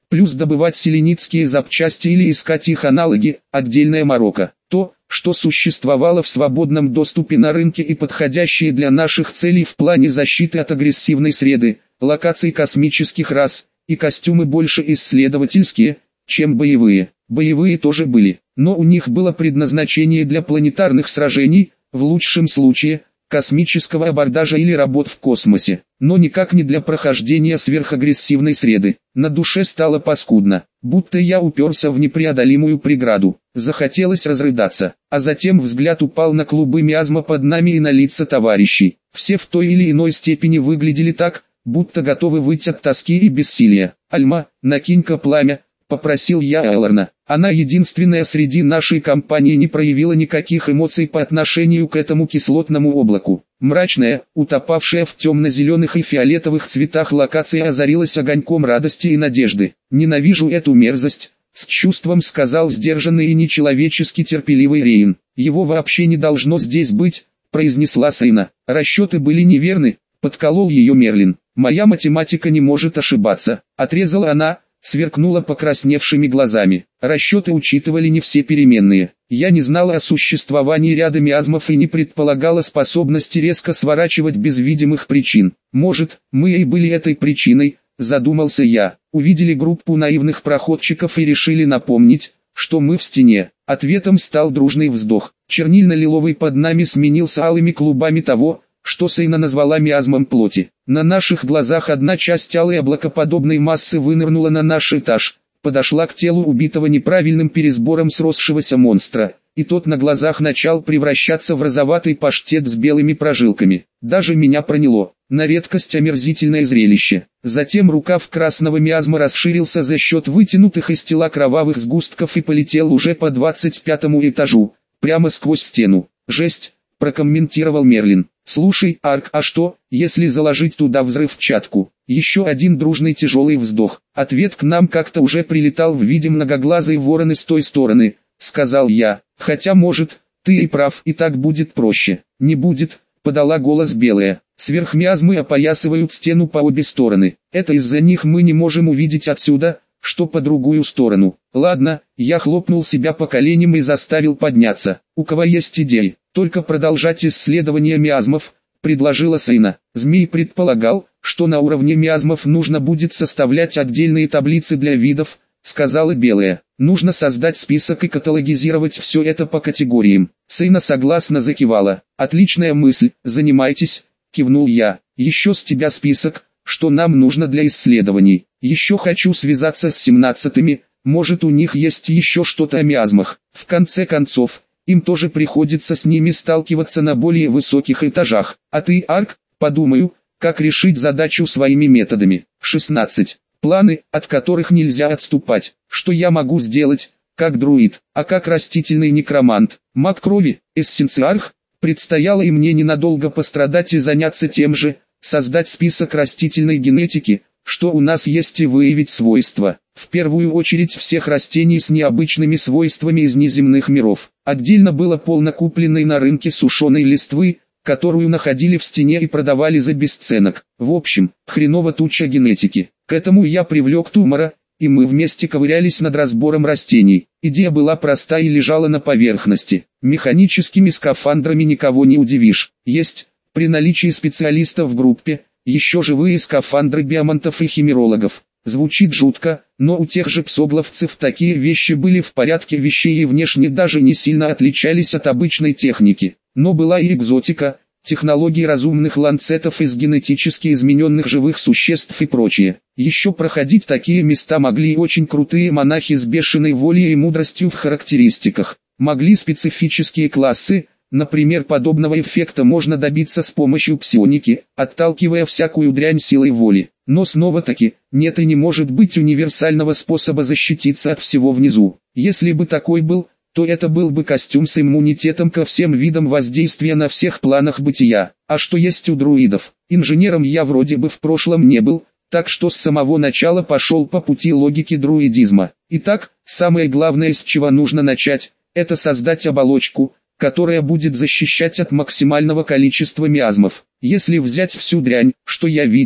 [SPEAKER 1] плюс добывать селенитские запчасти или искать их аналоги, отдельная морока. То, что существовало в свободном доступе на рынке и подходящие для наших целей в плане защиты от агрессивной среды, локаций космических рас, и костюмы больше исследовательские, чем боевые. Боевые тоже были, но у них было предназначение для планетарных сражений, в лучшем случае, космического абордажа или работ в космосе, но никак не для прохождения сверхагрессивной среды. На душе стало паскудно, будто я уперся в непреодолимую преграду. Захотелось разрыдаться, а затем взгляд упал на клубы миазма под нами и на лица товарищей. Все в той или иной степени выглядели так, будто готовы выйти от тоски и бессилия. «Альма, накинь-ка пламя», — попросил я Элорна. Она единственная среди нашей компании не проявила никаких эмоций по отношению к этому кислотному облаку. Мрачная, утопавшая в темно-зеленых и фиолетовых цветах локация озарилась огоньком радости и надежды. «Ненавижу эту мерзость», — с чувством сказал сдержанный и нечеловечески терпеливый Рейн. «Его вообще не должно здесь быть», — произнесла Сейна. «Расчеты были неверны», — подколол ее Мерлин. «Моя математика не может ошибаться», — отрезала она, сверкнула покрасневшими глазами. Расчеты учитывали не все переменные. Я не знала о существовании ряда миазмов и не предполагала способности резко сворачивать без видимых причин. Может, мы и были этой причиной, задумался я. Увидели группу наивных проходчиков и решили напомнить, что мы в стене. Ответом стал дружный вздох. Чернильно-лиловый под нами сменился алыми клубами того, что Сейна назвала миазмом плоти. На наших глазах одна часть алой облакоподобной массы вынырнула на наш этаж, подошла к телу убитого неправильным пересбором сросшегося монстра, и тот на глазах начал превращаться в розоватый паштет с белыми прожилками. Даже меня проняло, на редкость омерзительное зрелище. Затем рукав красного миазма расширился за счет вытянутых из тела кровавых сгустков и полетел уже по двадцать пятому этажу, прямо сквозь стену. «Жесть», — прокомментировал Мерлин. «Слушай, Арк, а что, если заложить туда взрывчатку?» Еще один дружный тяжелый вздох. «Ответ к нам как-то уже прилетал в виде многоглазой вороны с той стороны», — сказал я. «Хотя может, ты и прав, и так будет проще». «Не будет», — подала голос Белая. «Сверхмиазмы опоясывают стену по обе стороны. Это из-за них мы не можем увидеть отсюда, что по другую сторону». «Ладно», — я хлопнул себя по коленям и заставил подняться. «У кого есть идеи?» «Только продолжать исследование миазмов», — предложила Сейна. Змей предполагал, что на уровне миазмов нужно будет составлять отдельные таблицы для видов, сказала Белая. Нужно создать список и каталогизировать все это по категориям. Сейна согласно закивала. «Отличная мысль, занимайтесь», — кивнул я. «Еще с тебя список, что нам нужно для исследований. Еще хочу связаться с семнадцатыми, может у них есть еще что-то о миазмах. В конце концов, им тоже приходится с ними сталкиваться на более высоких этажах. А ты, Арк, подумаю, как решить задачу своими методами». шестнадцать. Планы, от которых нельзя отступать. Что я могу сделать, как друид, а как растительный некромант, маг крови, эссенциарх? Предстояло и мне ненадолго пострадать и заняться тем же, создать список растительной генетики, что у нас есть, и выявить свойства. В первую очередь всех растений с необычными свойствами из неземных миров. Отдельно было полно купленной на рынке сушеной листвы, которую находили в стене и продавали за бесценок. В общем, хреново туча генетики. К этому я привлек Тумора, и мы вместе ковырялись над разбором растений. Идея была проста и лежала на поверхности. Механическими скафандрами никого не удивишь. Есть, при наличии специалистов в группе, еще живые скафандры биомантов и химерологов. Звучит жутко, но у тех же псогловцев такие вещи были в порядке вещей и внешне даже не сильно отличались от обычной техники. Но была и экзотика, технологии разумных ланцетов из генетически измененных живых существ и прочее. Еще проходить такие места могли и очень крутые монахи с бешеной волей и мудростью в характеристиках. Могли специфические классы, например, подобного эффекта можно добиться с помощью псионики, отталкивая всякую дрянь силой воли. Но снова-таки, нет и не может быть универсального способа защититься от всего внизу. Если бы такой был, то это был бы костюм с иммунитетом ко всем видам воздействия на всех планах бытия. А что есть у друидов? Инженером я вроде бы в прошлом не был, так что с самого начала пошел по пути логики друидизма. Итак, самое главное, с чего нужно начать, это создать оболочку, которая будет защищать от максимального количества миазмов. Если взять всю дрянь, что я видел,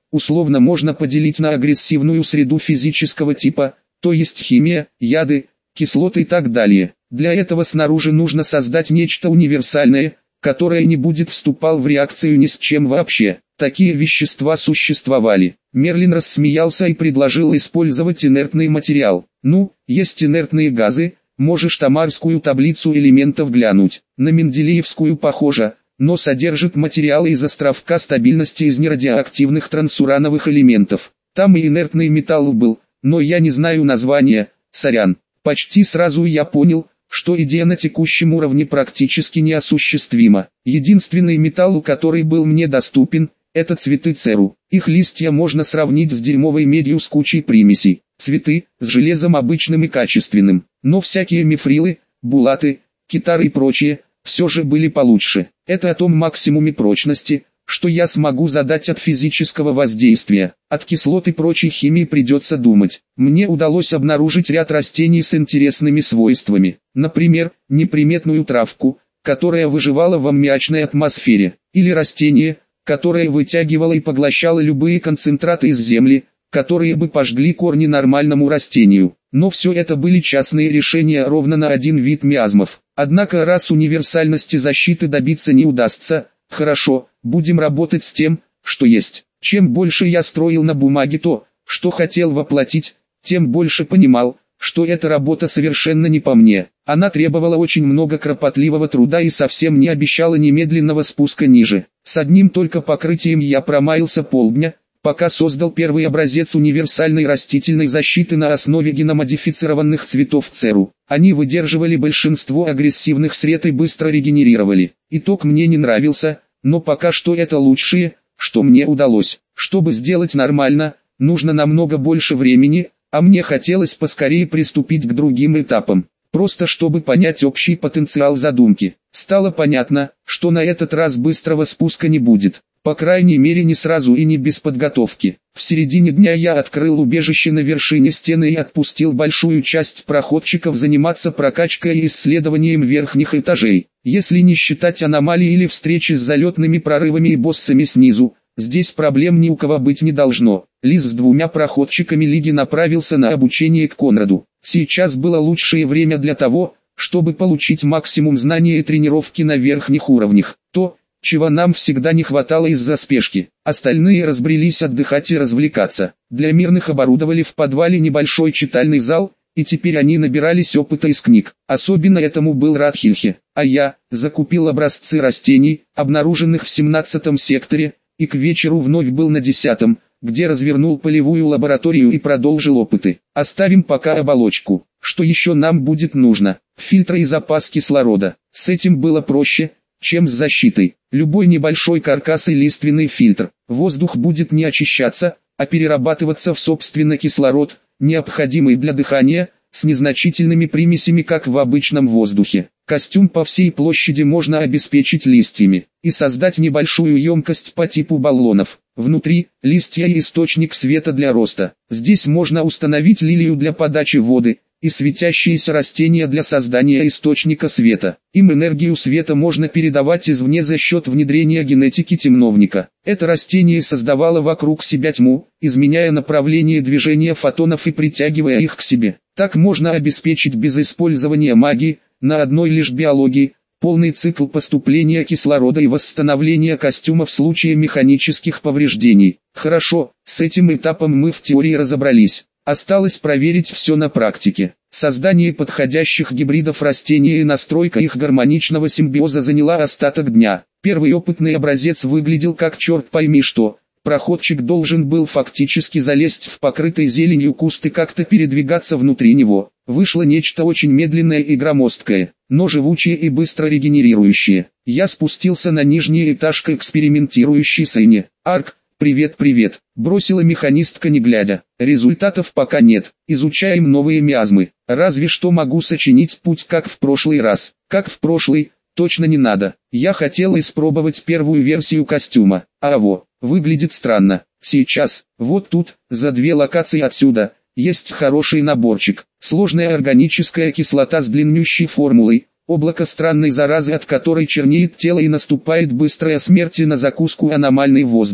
[SPEAKER 1] условно можно поделить на агрессивную среду физического типа, то есть химия, яды, кислоты и так далее. Для этого снаружи нужно создать нечто универсальное, которое не будет вступал в реакцию ни с чем вообще. Такие вещества существовали. Мерлин рассмеялся и предложил использовать инертный материал. Ну, есть инертные газы, можешь тамарскую таблицу элементов глянуть. На менделеевскую похоже, но содержит материалы из островка стабильности из нерадиоактивных трансурановых элементов. Там и инертный металл был, но я не знаю названия, сорян. Почти сразу я понял, что идея на текущем уровне практически неосуществима. Единственный металл, который был мне доступен, это цветы церу. Их листья можно сравнить с дерьмовой медью с кучей примесей. Цветы, с железом обычным и качественным. Но всякие мифрилы, булаты, китары и прочее, все же были получше. Это о том максимуме прочности, что я смогу задать от физического воздействия. От кислот и прочей химии придется думать. Мне удалось обнаружить ряд растений с интересными свойствами. Например, неприметную травку, которая выживала в аммиачной атмосфере. Или растение, которое вытягивало и поглощало любые концентраты из земли, которые бы пожгли корни нормальному растению. Но все это были частные решения ровно на один вид миазмов. Однако раз универсальности защиты добиться не удастся, хорошо, будем работать с тем, что есть. Чем больше я строил на бумаге то, что хотел воплотить, тем больше понимал, что эта работа совершенно не по мне. Она требовала очень много кропотливого труда и совсем не обещала немедленного спуска ниже. С одним только покрытием я промаялся полдня, пока создал первый образец универсальной растительной защиты на основе геномодифицированных цветов церу. Они выдерживали большинство агрессивных сред и быстро регенерировали. Итог мне не нравился, но пока что это лучшее, что мне удалось. Чтобы сделать нормально, нужно намного больше времени, а мне хотелось поскорее приступить к другим этапам. Просто чтобы понять общий потенциал задумки. Стало понятно, что на этот раз быстрого спуска не будет. По крайней мере не сразу и не без подготовки. В середине дня я открыл убежище на вершине стены и отпустил большую часть проходчиков заниматься прокачкой и исследованием верхних этажей. Если не считать аномалий или встречи с залетными прорывами и боссами снизу, здесь проблем ни у кого быть не должно. Лиз с двумя проходчиками Лиги направился на обучение к Конраду. Сейчас было лучшее время для того, чтобы получить максимум знаний и тренировки на верхних уровнях. То, чего нам всегда не хватало из-за спешки. Остальные разбрелись отдыхать и развлекаться. Для мирных оборудовали в подвале небольшой читальный зал, и теперь они набирались опыта из книг. Особенно этому был рад Хильхе. А я закупил образцы растений, обнаруженных в семнадцатом секторе, и к вечеру вновь был на десятом, где развернул полевую лабораторию и продолжил опыты. Оставим пока оболочку. Что еще нам будет нужно? Фильтры и запас кислорода. С этим было проще, чем с защитой. Любой небольшой каркас и лиственный фильтр. Воздух будет не очищаться, а перерабатываться в собственно кислород, необходимый для дыхания, с незначительными примесями, как в обычном воздухе. Костюм по всей площади можно обеспечить листьями и создать небольшую емкость по типу баллонов. Внутри – листья и источник света для роста. Здесь можно установить лилию для подачи воды и светящиеся растения для создания источника света. Им энергию света можно передавать извне за счет внедрения генетики темновника. Это растение создавало вокруг себя тьму, изменяя направление движения фотонов и притягивая их к себе. Так можно обеспечить без использования магии, на одной лишь биологии, полный цикл поступления кислорода и восстановления костюма в случае механических повреждений. Хорошо, с этим этапом мы в теории разобрались. Осталось проверить все на практике. Создание подходящих гибридов растений и настройка их гармоничного симбиоза заняла остаток дня. Первый опытный образец выглядел как черт пойми что. Проходчик должен был фактически залезть в покрытый зеленью куст и как-то передвигаться внутри него. Вышло нечто очень медленное и громоздкое, но живучее и быстро регенерирующее. Я спустился на нижний этаж к экспериментирующей Сэйне. «Арк, привет, привет», — бросила механистка не глядя. «Результатов пока нет, изучаем новые миазмы. Разве что могу сочинить путь как в прошлый раз». «Как в прошлый, точно не надо. Я хотел испробовать первую версию костюма. А во, выглядит странно. Сейчас, вот тут, за две локации отсюда, есть хороший наборчик. Сложная органическая кислота с длиннющей формулой, облако странной заразы, от которой чернеет тело и наступает быстрая смерть, и на закуску аномальный воздух.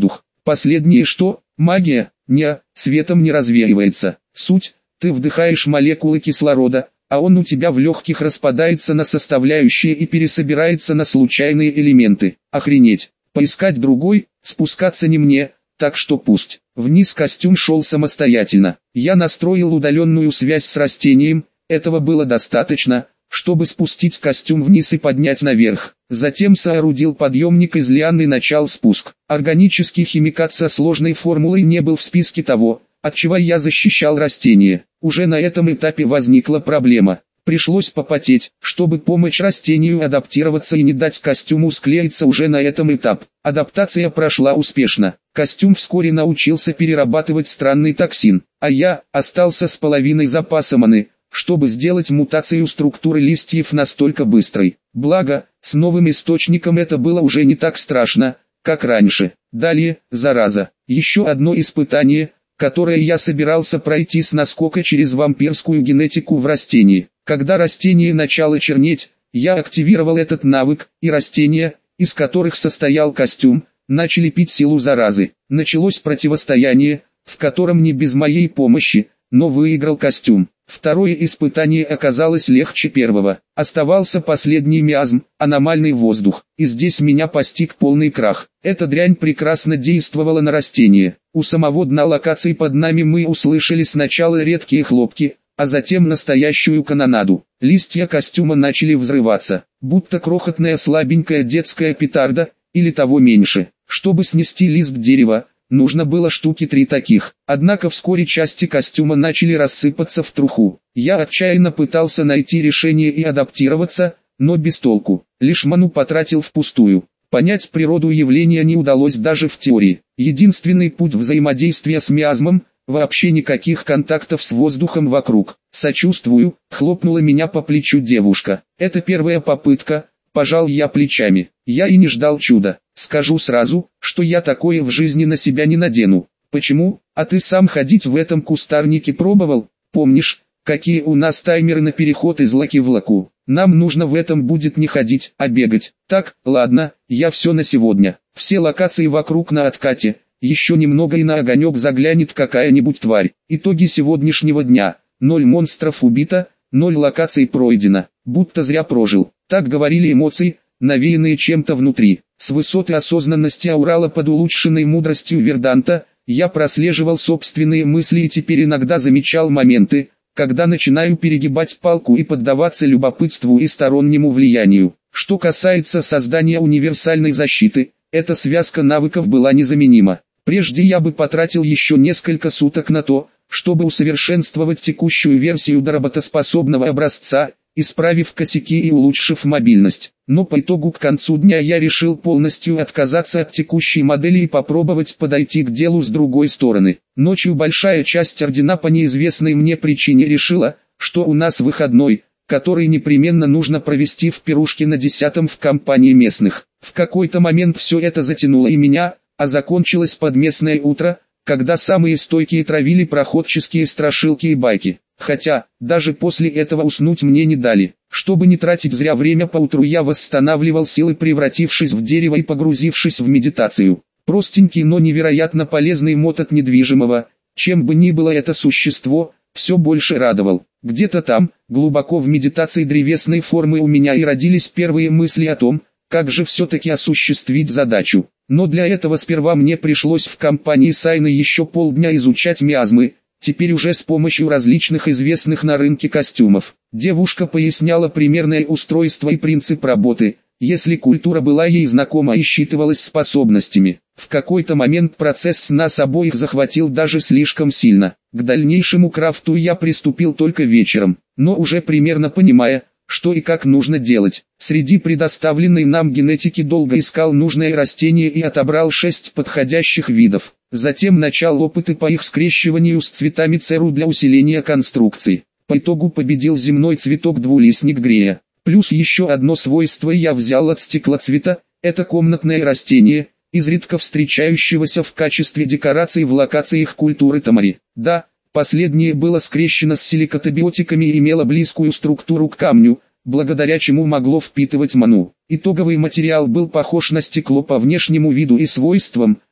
[SPEAKER 1] Последнее что? Магия? Не, светом не развеивается. Суть, ты вдыхаешь молекулы кислорода, а он у тебя в легких распадается на составляющие и пересобирается на случайные элементы. Охренеть. Поискать другой, спускаться не мне, так что пусть. Вниз костюм шел самостоятельно. Я настроил удаленную связь с растением, этого было достаточно, чтобы спустить костюм вниз и поднять наверх. Затем соорудил подъемник из лиан и начал спуск. Органический химикат со сложной формулой не был в списке того, от чего я защищал растение. Уже на этом этапе возникла проблема. Пришлось попотеть, чтобы помочь растению адаптироваться и не дать костюму склеиться уже на этом этапе. Адаптация прошла успешно. Костюм вскоре научился перерабатывать странный токсин, а я остался с половиной запаса маны, чтобы сделать мутацию структуры листьев настолько быстрой. Благо, с новым источником это было уже не так страшно, как раньше. Далее, зараза. Еще одно испытание, которое я собирался пройти с наскока через вампирскую генетику в растении. Когда растение начало чернеть, я активировал этот навык, и растения, из которых состоял костюм, начали пить силу заразы. Началось противостояние, в котором не без моей помощи, но выиграл костюм. Второе испытание оказалось легче первого. Оставался последний миазм, аномальный воздух, и здесь меня постиг полный крах. Эта дрянь прекрасно действовала на растение. У самого дна локации под нами мы услышали сначала редкие хлопки, а затем настоящую канонаду. Листья костюма начали взрываться, будто крохотная слабенькая детская петарда, или того меньше. Чтобы снести лист дерева, нужно было штуки три таких. Однако вскоре части костюма начали рассыпаться в труху. Я отчаянно пытался найти решение и адаптироваться, но без толку. Лишь ману потратил впустую. Понять природу явления не удалось даже в теории. Единственный путь взаимодействия с миазмом – вообще никаких контактов с воздухом вокруг. Сочувствую, хлопнула меня по плечу девушка. Это первая попытка, пожал я плечами. Я и не ждал чуда. Скажу сразу, что я такое в жизни на себя не надену. Почему? А ты сам ходить в этом кустарнике пробовал? Помнишь, какие у нас таймеры на переход из лаки в лаку? Нам нужно в этом будет не ходить, а бегать. Так, ладно, я все на сегодня. Все локации вокруг на откате. Еще немного и на огонек заглянет какая-нибудь тварь. Итоги сегодняшнего дня. Ноль монстров убито, ноль локаций пройдено. Будто зря прожил. Так говорили эмоции, навеянные чем-то внутри. С высоты осознанности аурала под улучшенной мудростью Верданта, я прослеживал собственные мысли и теперь иногда замечал моменты, когда начинаю перегибать палку и поддаваться любопытству и стороннему влиянию. Что касается создания универсальной защиты, эта связка навыков была незаменима. Прежде я бы потратил еще несколько суток на то, чтобы усовершенствовать текущую версию до работоспособного образца, исправив косяки и улучшив мобильность. Но по итогу к концу дня я решил полностью отказаться от текущей модели и попробовать подойти к делу с другой стороны. Ночью большая часть ордена по неизвестной мне причине решила, что у нас выходной, который непременно нужно провести в пирушке на десятом в компании местных. В какой-то момент все это затянуло и меня, а закончилось под местное утро, когда самые стойкие травили проходческие страшилки и байки. Хотя, даже после этого уснуть мне не дали. Чтобы не тратить зря время поутру, я восстанавливал силы, превратившись в дерево и погрузившись в медитацию. Простенький, но невероятно полезный мотот недвижимого, чем бы ни было это существо, все больше радовал. Где-то там, глубоко в медитации древесной формы, у меня и родились первые мысли о том, как же все-таки осуществить задачу. Но для этого сперва мне пришлось в компании Сайны еще полдня изучать миазмы, теперь уже с помощью различных известных на рынке костюмов. Девушка поясняла примерное устройство и принцип работы, если культура была ей знакома и считывалась способностями. В какой-то момент процесс нас обоих захватил даже слишком сильно. К дальнейшему крафту я приступил только вечером, но уже примерно понимая, что и как нужно делать. Среди предоставленной нам генетики долго искал нужное растение и отобрал шесть подходящих видов. Затем начал опыты по их скрещиванию с цветами церу для усиления конструкции. По итогу победил земной цветок двулистник грея. Плюс еще одно свойство я взял от стеклоцвета, это комнатное растение, изредка встречающегося в качестве декорации в локациях культуры Тамари. Да, последнее было скрещено с силикатобиотиками и имело близкую структуру к камню, благодаря чему могло впитывать ману. Итоговый материал был похож на стекло по внешнему виду и свойствам,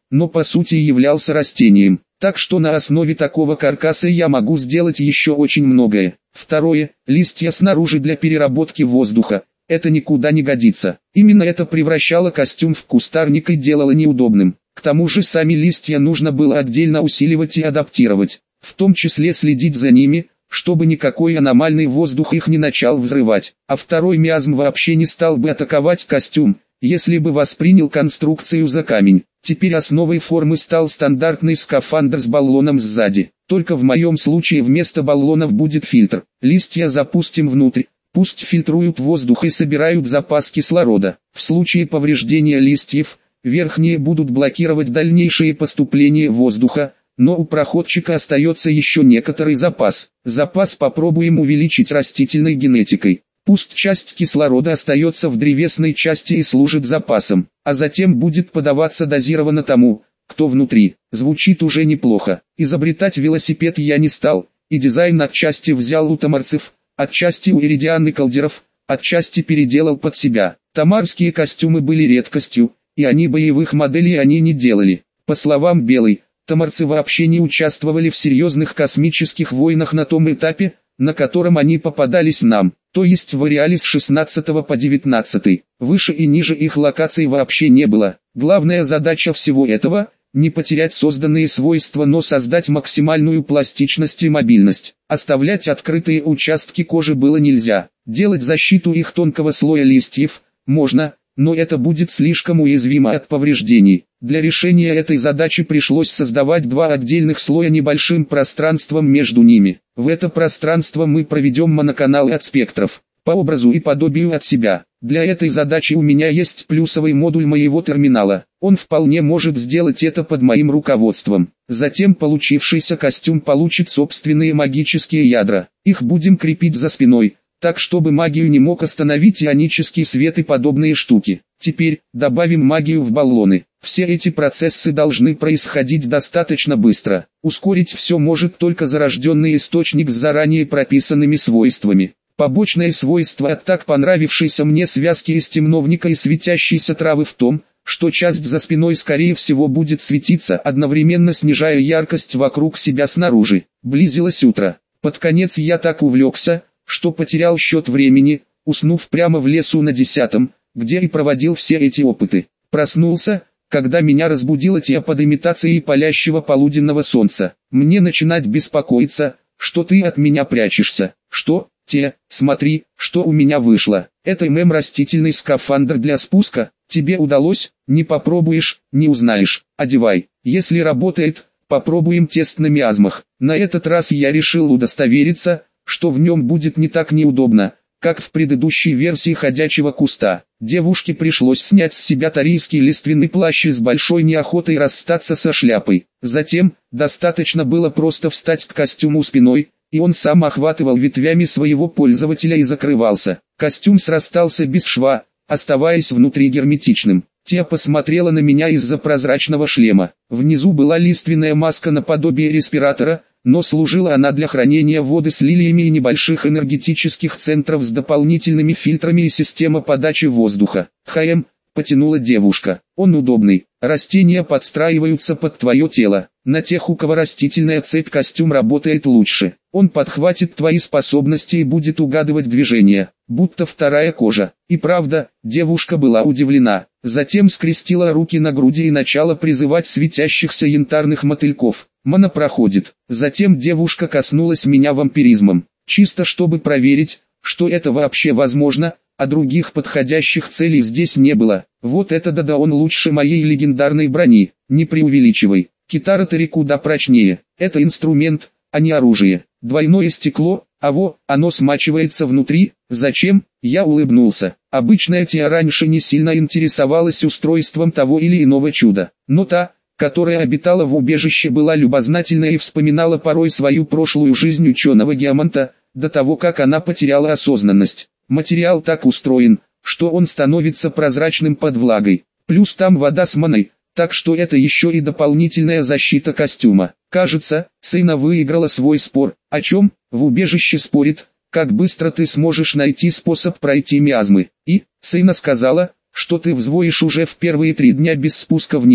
[SPEAKER 1] но по сути являлся растением. Так что на основе такого каркаса я могу сделать еще очень многое. Второе, листья снаружи для переработки воздуха. Это никуда не годится. Именно это превращало костюм в кустарник и делало неудобным. К тому же сами листья нужно было отдельно усиливать и адаптировать. В том числе следить за ними, чтобы никакой аномальный воздух их не начал взрывать. А второй миазм вообще не стал бы атаковать костюм, если бы воспринял конструкцию за камень. Теперь основой формы стал стандартный скафандр с баллоном сзади. Только в моем случае вместо баллонов будет фильтр. Листья запустим внутрь. Пусть фильтруют воздух и собирают запас кислорода. В случае повреждения листьев, верхние будут блокировать дальнейшее поступление воздуха, но у проходчика остается еще некоторый запас. Запас попробуем увеличить растительной генетикой. Пусть часть кислорода остается в древесной части и служит запасом, а затем будет подаваться дозированно тому, кто внутри. Звучит уже неплохо. Изобретать велосипед я не стал, и дизайн отчасти взял у тамарцев, отчасти у иридиан и калдеров, отчасти переделал под себя. Тамарские костюмы были редкостью, и они боевых моделей они не делали. По словам Белой, тамарцы вообще не участвовали в серьезных космических войнах на том этапе, на котором они попадались нам, то есть в ареале с шестнадцатого по девятнадцатый. Выше и ниже их локаций вообще не было. Главная задача всего этого – не потерять созданные свойства, но создать максимальную пластичность и мобильность. Оставлять открытые участки кожи было нельзя. Делать защиту их тонкого слоя листьев можно, но это будет слишком уязвимо от повреждений. Для решения этой задачи пришлось создавать два отдельных слоя небольшим пространством между ними. В это пространство мы проведем моноканалы от спектров, по образу и подобию от себя. Для этой задачи у меня есть плюсовый модуль моего терминала. Он вполне может сделать это под моим руководством. Затем получившийся костюм получит собственные магические ядра. Их будем крепить за спиной, так чтобы магию не мог остановить ионический свет и подобные штуки. Теперь добавим магию в баллоны. Все эти процессы должны происходить достаточно быстро. Ускорить все может только зарожденный источник с заранее прописанными свойствами. Побочное свойство от так понравившейся мне связки из темновника и светящейся травы в том, что часть за спиной скорее всего будет светиться, одновременно снижая яркость вокруг себя снаружи. Близилось утро. Под конец я так увлекся, что потерял счет времени, уснув прямо в лесу на десятом, где и проводил все эти опыты. Проснулся, когда меня разбудила Тия под имитацией палящего полуденного солнца. Мне начинать беспокоиться, что ты от меня прячешься. Что, Тия, смотри, что у меня вышло. Это ММ растительный скафандр для спуска. Тебе удалось? Не попробуешь, не узнаешь. Одевай. Если работает, попробуем тест на миазмах. На этот раз я решил удостовериться, что в нем будет не так неудобно, как в предыдущей версии ходячего куста. Девушке пришлось снять с себя тарийский лиственный плащ и с большой неохотой расстаться со шляпой. Затем, достаточно было просто встать к костюму спиной, и он сам охватывал ветвями своего пользователя и закрывался. Костюм срастался без шва, оставаясь внутри герметичным. Тия посмотрела на меня из-за прозрачного шлема. Внизу была лиственная маска наподобие респиратора, но служила она для хранения воды с лилиями и небольших энергетических центров с дополнительными фильтрами и система подачи воздуха. «Хаем», — потянула девушка, — «он удобный, растения подстраиваются под твое тело. На тех, у кого растительная цепь, костюм работает лучше. Он подхватит твои способности и будет угадывать движения, будто вторая кожа». И правда, девушка была удивлена. Затем скрестила руки на груди и начала призывать светящихся янтарных мотыльков. Мана проходит. Затем девушка коснулась меня вампиризмом, чисто чтобы проверить, что это вообще возможно, а других подходящих целей здесь не было. Вот это да-да, он лучше моей легендарной брони, не преувеличивай. Китара-тари куда прочнее. Это инструмент, а не оружие. Двойное стекло, а во, оно смачивается внутри. Зачем? Я улыбнулся. Обычная Тия раньше не сильно интересовалась устройством того или иного чуда, но та, которая обитала в убежище, была любознательна и вспоминала порой свою прошлую жизнь ученого геоманта, до того как она потеряла осознанность. Материал так устроен, что он становится прозрачным под влагой. Плюс там вода с маной, так что это еще и дополнительная защита костюма. Кажется, Сейна выиграла свой спор. О чем? В убежище спорит, как быстро ты сможешь найти способ пройти миазмы. И, Сейна сказала, что ты взвоишь уже в первые три дня без спуска вниз.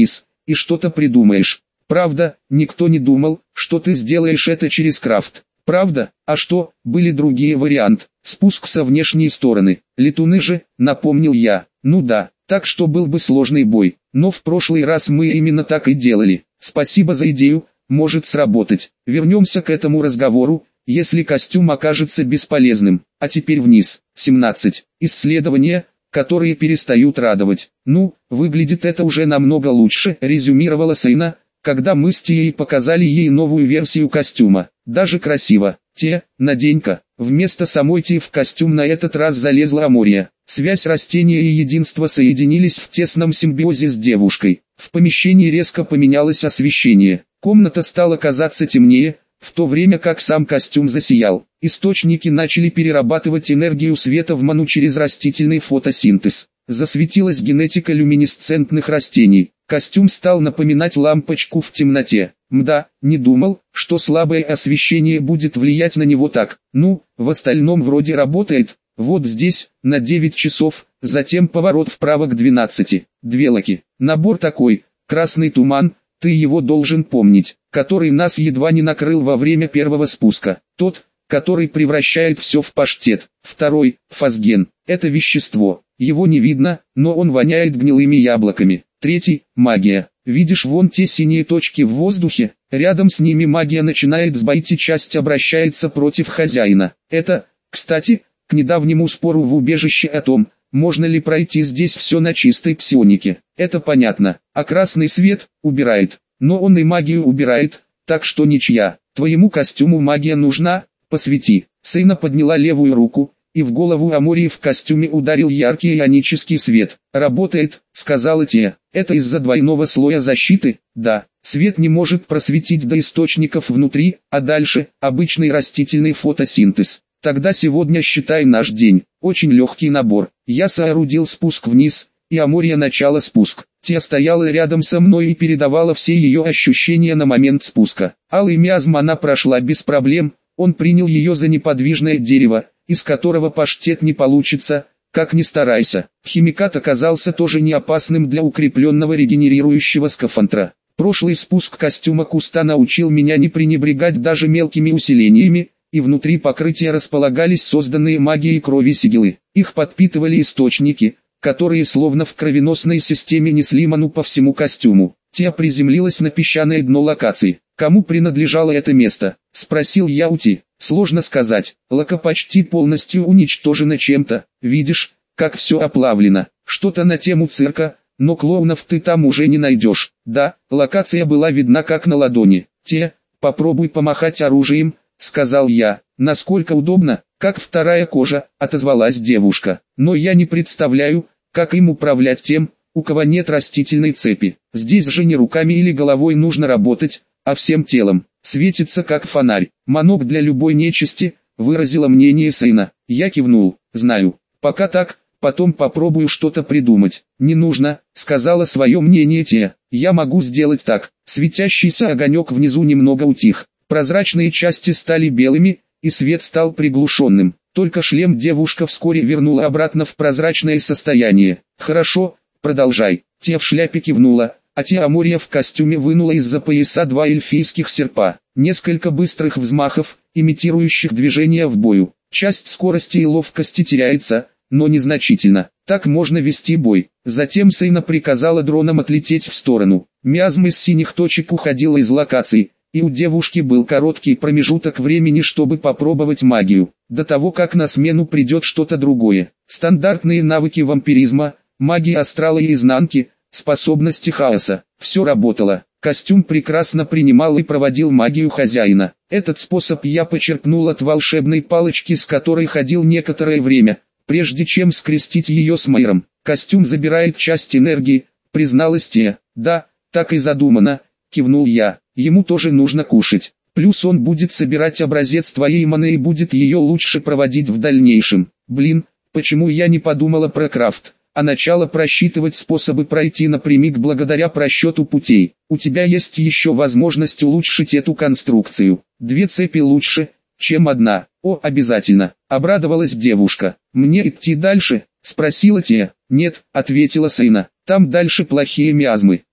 [SPEAKER 1] и что-то придумаешь. Правда, никто не думал, что ты сделаешь это через крафт. Правда, а что, были другие варианты. Спуск со внешней стороны. Летуны же, напомнил я. Ну да, так что был бы сложный бой. Но в прошлый раз мы именно так и делали. Спасибо за идею, может сработать. Вернемся к этому разговору, если костюм окажется бесполезным. А теперь вниз. семнадцать. Исследования, которые перестают радовать. Ну, выглядит это уже намного лучше, резюмировала Сейна, когда мы с Тией показали ей новую версию костюма. Даже красиво. Те, надень-ка. Вместо самой Ти в костюм на этот раз залезла Амория. Связь растения и единство соединились в тесном симбиозе с девушкой. В помещении резко поменялось освещение. Комната стала казаться темнее, в то время как сам костюм засиял. Источники начали перерабатывать энергию света в ману через растительный фотосинтез. Засветилась генетика люминесцентных растений. Костюм стал напоминать лампочку в темноте. Мда, не думал, что слабое освещение будет влиять на него так. Ну, в остальном вроде работает. Вот здесь, на девять часов, затем поворот вправо к двенадцати. Две лаки. Набор такой, красный туман, ты его должен помнить, который нас едва не накрыл во время первого спуска. Тот, который превращает все в паштет. Второй, фосген. Это вещество. Его не видно, но он воняет гнилыми яблоками. Третий, магия. Видишь вон те синие точки в воздухе? Рядом с ними магия начинает сбоить и часть обращается против хозяина. Это, кстати, к недавнему спору в убежище о том, можно ли пройти здесь все на чистой псионике. Это понятно. А красный свет убирает. Но он и магию убирает, так что ничья. Твоему костюму магия нужна? Посвети. Сейна подняла левую руку, и в голову Амории в костюме ударил яркий ионический свет. «Работает», — сказала Тия. «Это из-за двойного слоя защиты?» «Да». Свет не может просветить до источников внутри, а дальше — обычный растительный фотосинтез. Тогда сегодня считай наш день. Очень легкий набор. Я соорудил спуск вниз, и Амория начала спуск. Тия стояла рядом со мной и передавала все ее ощущения на момент спуска. Алый миазм она прошла без проблем, он принял ее за неподвижное дерево, из которого паштет не получится, как ни старайся. Химикат оказался тоже не опасным для укрепленного регенерирующего скафандра. Прошлый спуск костюма куста научил меня не пренебрегать даже мелкими усилениями, и внутри покрытия располагались созданные магией крови сигилы. Их подпитывали источники, которые словно в кровеносной системе несли ману по всему костюму. Тия приземлилась на песчаное дно локации. «Кому принадлежало это место?» — спросил я у Ти. «Сложно сказать. Лока почти полностью уничтожена чем-то. Видишь, как все оплавлено. Что-то на тему цирка, но клоунов ты там уже не найдешь». Да, локация была видна как на ладони. «Те, попробуй помахать оружием», — сказал я. «Насколько удобно, как вторая кожа», — отозвалась девушка. «Но я не представляю, как им управлять тем, у кого нет растительной цепи. Здесь же не руками или головой нужно работать, а всем телом. Светится как фонарь. Манок для любой нечисти», — выразила мнение Сейна. Я кивнул. «Знаю. Пока так, потом попробую что-то придумать». «Не нужно», — сказала свое мнение Тия. «Я могу сделать так». Светящийся огонек внизу немного утих. Прозрачные части стали белыми, и свет стал приглушенным. Только шлем девушка вскоре вернула обратно в прозрачное состояние. «Хорошо, продолжай». Тия в шляпе кивнула, а Тия Амория в костюме вынула из-за пояса два эльфийских серпа. Несколько быстрых взмахов, имитирующих движения в бою. Часть скорости и ловкости теряется, но незначительно. Так можно вести бой. Затем Сейна приказала дронам отлететь в сторону. Миазм из синих точек уходила из локаций, и у девушки был короткий промежуток времени, чтобы попробовать магию, до того как на смену придет что-то другое. Стандартные навыки вампиризма, магия астрала и изнанки, способности хаоса. Все работало. Костюм прекрасно принимал и проводил магию хозяина. Этот способ я почерпнул от волшебной палочки, с которой ходил некоторое время, прежде чем скрестить ее с Майром. Костюм забирает часть энергии, призналась Тия. «Да, так и задумано», — кивнул я. «Ему тоже нужно кушать. Плюс он будет собирать образец твоей маны и будет ее лучше проводить в дальнейшем. Блин, почему я не подумала про крафт, а начала просчитывать способы пройти напрямик благодаря просчету путей. У тебя есть еще возможность улучшить эту конструкцию. Две цепи лучше, чем одна». «О, обязательно», — обрадовалась девушка. «Мне идти дальше?» — спросила Тия. «Нет», — ответила Сейна. «Там дальше плохие миазмы.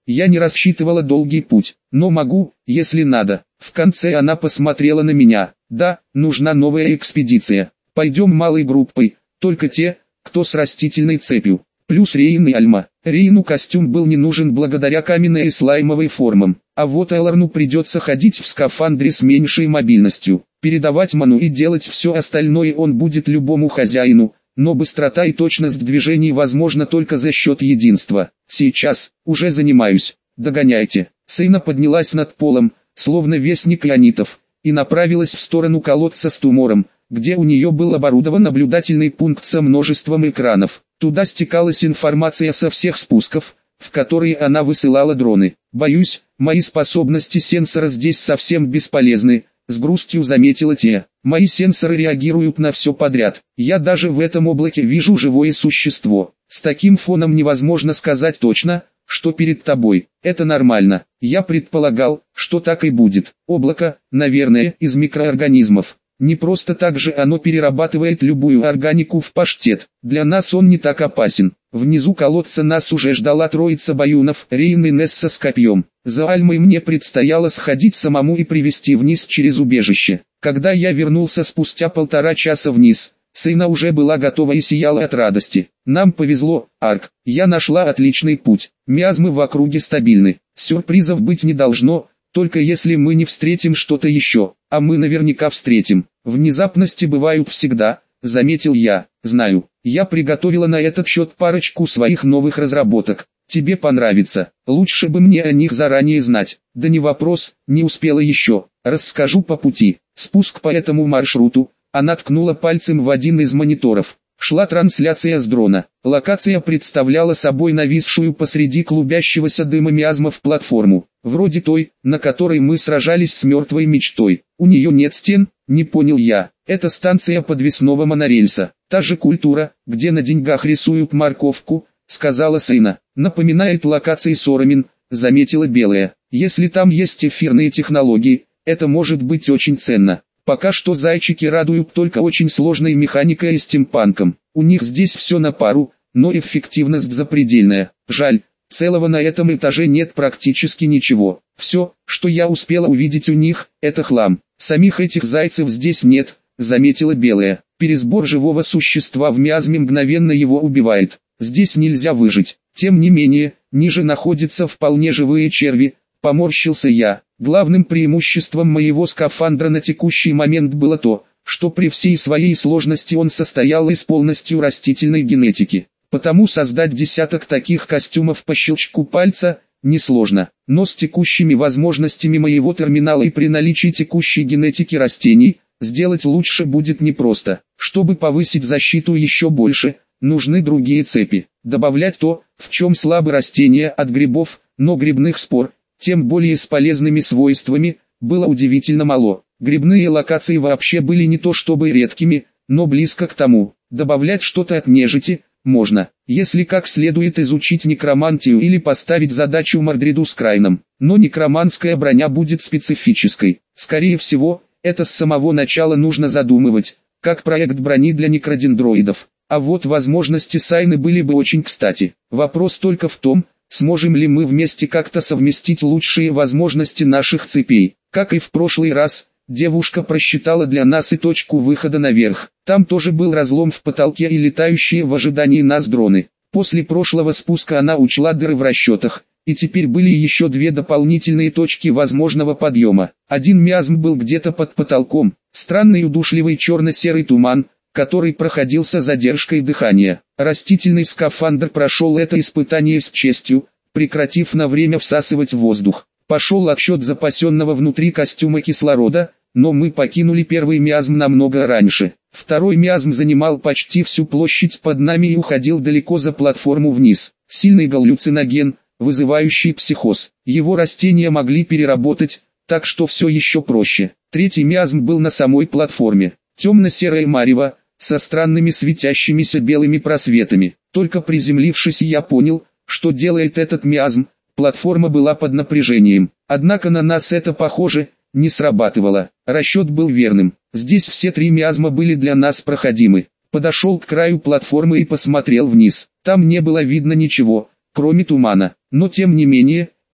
[SPEAKER 1] Я не рассчитывала долгий путь, но могу, если надо. В конце она посмотрела на меня. Да, нужна новая экспедиция. Пойдем малой группой, только те, кто с растительной цепью. Плюс Рейн и Альма. Рейну костюм был не нужен благодаря каменной и слаймовой формам, а вот Элорну придется ходить в скафандре с меньшей мобильностью. Передавать ману и делать все остальное он будет любому хозяину, но быстрота и точность движений возможна только за счет единства. Сейчас, уже занимаюсь, догоняйте. Сейна поднялась над полом, словно вестник ионитов, и направилась в сторону колодца с тумором, где у нее был оборудован наблюдательный пункт со множеством экранов. Туда стекалась информация со всех спусков, в которые она высылала дроны. Боюсь, мои способности сенсора здесь совсем бесполезны, с грустью заметила Тея. Мои сенсоры реагируют на все подряд. Я даже в этом облаке вижу живое существо. С таким фоном невозможно сказать точно, что перед тобой. Это нормально. Я предполагал, что так и будет. Облако, наверное, из микроорганизмов. Не просто так же оно перерабатывает любую органику в паштет. Для нас он не так опасен. Внизу колодца нас уже ждала троица баюнов, Рейн и Несса с копьем. За Альмой мне предстояло сходить самому и привести вниз через убежище. Когда я вернулся спустя полтора часа вниз, Сейна уже была готова и сияла от радости. Нам повезло, Арк. Я нашла отличный путь. Миазмы в округе стабильны. Сюрпризов быть не должно. Только если мы не встретим что-то еще, а мы наверняка встретим. Внезапности бывают всегда, заметил я. Знаю, я приготовила на этот счет парочку своих новых разработок. Тебе понравится. Лучше бы мне о них заранее знать. Да не вопрос, не успела еще. Расскажу по пути. Спуск по этому маршруту. Она ткнула пальцем в один из мониторов. Шла трансляция с дрона. Локация представляла собой нависшую посреди клубящегося дыма миазмов платформу, вроде той, на которой мы сражались с мертвой мечтой. У нее нет стен, не понял я. Это станция подвесного монорельса. Та же культура, где на деньгах рисуют морковку, сказала Сейна. Напоминает локации Сорамин, заметила Белая. Если там есть эфирные технологии, это может быть очень ценно. Пока что зайчики радуют только очень сложной механикой и стимпанком. У них здесь все на пару, но эффективность запредельная. Жаль, целого на этом этаже нет практически ничего. Все, что я успела увидеть у них, это хлам. Самих этих зайцев здесь нет, заметила Белая. Пересбор живого существа в миазме мгновенно его убивает. Здесь нельзя выжить. Тем не менее, ниже находятся вполне живые черви. Поморщился я. Главным преимуществом моего скафандра на текущий момент было то, что при всей своей сложности он состоял из полностью растительной генетики. Потому создать десяток таких костюмов по щелчку пальца несложно. Но с текущими возможностями моего терминала и при наличии текущей генетики растений, сделать лучше будет непросто. Чтобы повысить защиту еще больше, нужны другие цепи. Добавлять то, в чем слабы растения от грибов, но грибных спор, тем более с полезными свойствами, было удивительно мало. Грибные локации вообще были не то чтобы редкими, но близко к тому. Добавлять что-то от нежити можно, если как следует изучить некромантию или поставить задачу Мордреду с Крайном. Но некроманская броня будет специфической. Скорее всего, это с самого начала нужно задумывать, как проект брони для некродендроидов. А вот возможности Сайны были бы очень кстати. Вопрос только в том, сможем ли мы вместе как-то совместить лучшие возможности наших цепей. Как и в прошлый раз, девушка просчитала для нас и точку выхода наверх. Там тоже был разлом в потолке и летающие в ожидании нас дроны. После прошлого спуска она учла дыры в расчетах, и теперь были еще две дополнительные точки возможного подъема. Один миазм был где-то под потолком, странный удушливый черно-серый туман, который проходился задержкой дыхания. Растительный скафандр прошел это испытание с честью, прекратив на время всасывать воздух. Пошел отсчет запасенного внутри костюма кислорода, но мы покинули первый миазм намного раньше. Второй миазм занимал почти всю площадь под нами и уходил далеко за платформу вниз. Сильный галлюциноген, вызывающий психоз. Его растения могли переработать, так что все еще проще. Третий миазм был на самой платформе. Темно-серое марево, со странными светящимися белыми просветами. Только приземлившись, я понял, что делает этот миазм. Платформа была под напряжением. Однако на нас это, похоже, не срабатывало. Расчет был верным. Здесь все три миазма были для нас проходимы. Подошел к краю платформы и посмотрел вниз. Там не было видно ничего, кроме тумана. Но тем не менее,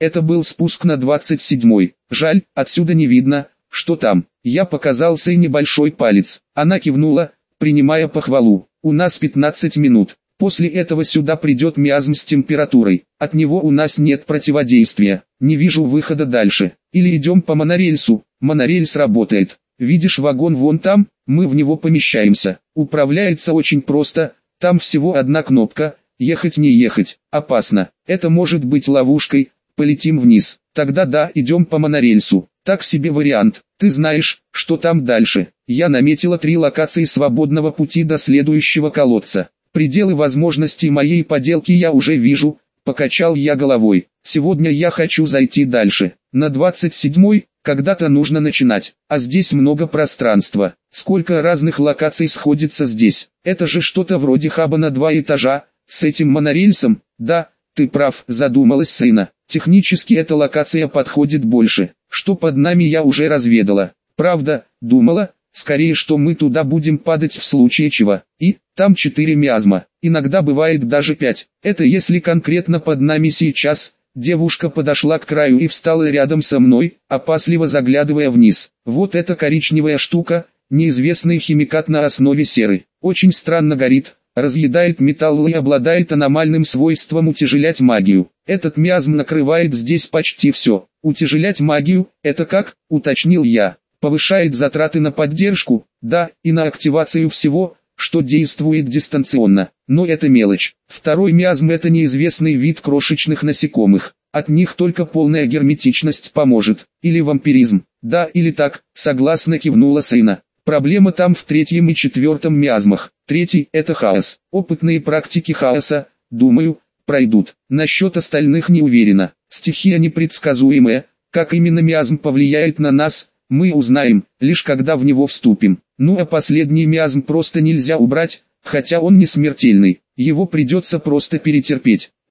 [SPEAKER 1] Это был спуск на двадцать седьмой. Жаль, отсюда не видно, что там. Я показал Сэй небольшой палец. Она кивнула, принимая похвалу. У нас пятнадцать минут. После этого сюда придет миазм с температурой. От него у нас нет противодействия. Не вижу выхода дальше. Или идем по монорельсу. Монорельс работает. Видишь вагон вон там? Мы в него помещаемся. Управляется очень просто. Там всего одна кнопка. Ехать не ехать. Опасно. Это может быть ловушкой. Полетим вниз. Тогда да, идем по монорельсу. Так себе вариант. Ты знаешь, что там дальше. Я наметила три локации свободного пути до следующего колодца. Пределы возможностей моей поделки я уже вижу, покачал я головой. Сегодня я хочу зайти дальше. На двадцать седьмой, когда-то нужно начинать. А здесь много пространства. Сколько разных локаций сходится здесь. Это же что-то вроде хаба на два этажа. С этим монорельсом, да, ты прав, задумалась Сейна. Технически эта локация подходит больше. Что под нами я уже разведала. Правда, думала, скорее что мы туда будем падать в случае чего. И, там четыре миазма, иногда бывает даже пять. Это если конкретно под нами сейчас. Девушка подошла к краю и встала рядом со мной, опасливо заглядывая вниз. Вот эта коричневая штука, неизвестный химикат на основе серы. Очень странно горит, разъедает металл и обладает аномальным свойством утяжелять магию. Этот миазм накрывает здесь почти все. Утяжелять магию, это как, уточнил я. Повышает затраты на поддержку, да, и на активацию всего, что действует дистанционно. Но это мелочь. Второй миазм — это неизвестный вид крошечных насекомых. От них только полная герметичность поможет. Или вампиризм. Да, или так, согласно кивнула Сейна. Проблема там в третьем и четвертом миазмах. Третий — это хаос. Опытные практики хаоса, думаю, пройдут. Насчет остальных не уверена. Стихия непредсказуемая. Как именно миазм повлияет на нас, мы узнаем, лишь когда в него вступим. Ну а последний миазм просто нельзя убрать, хотя он не смертельный. Его придется просто перетерпеть.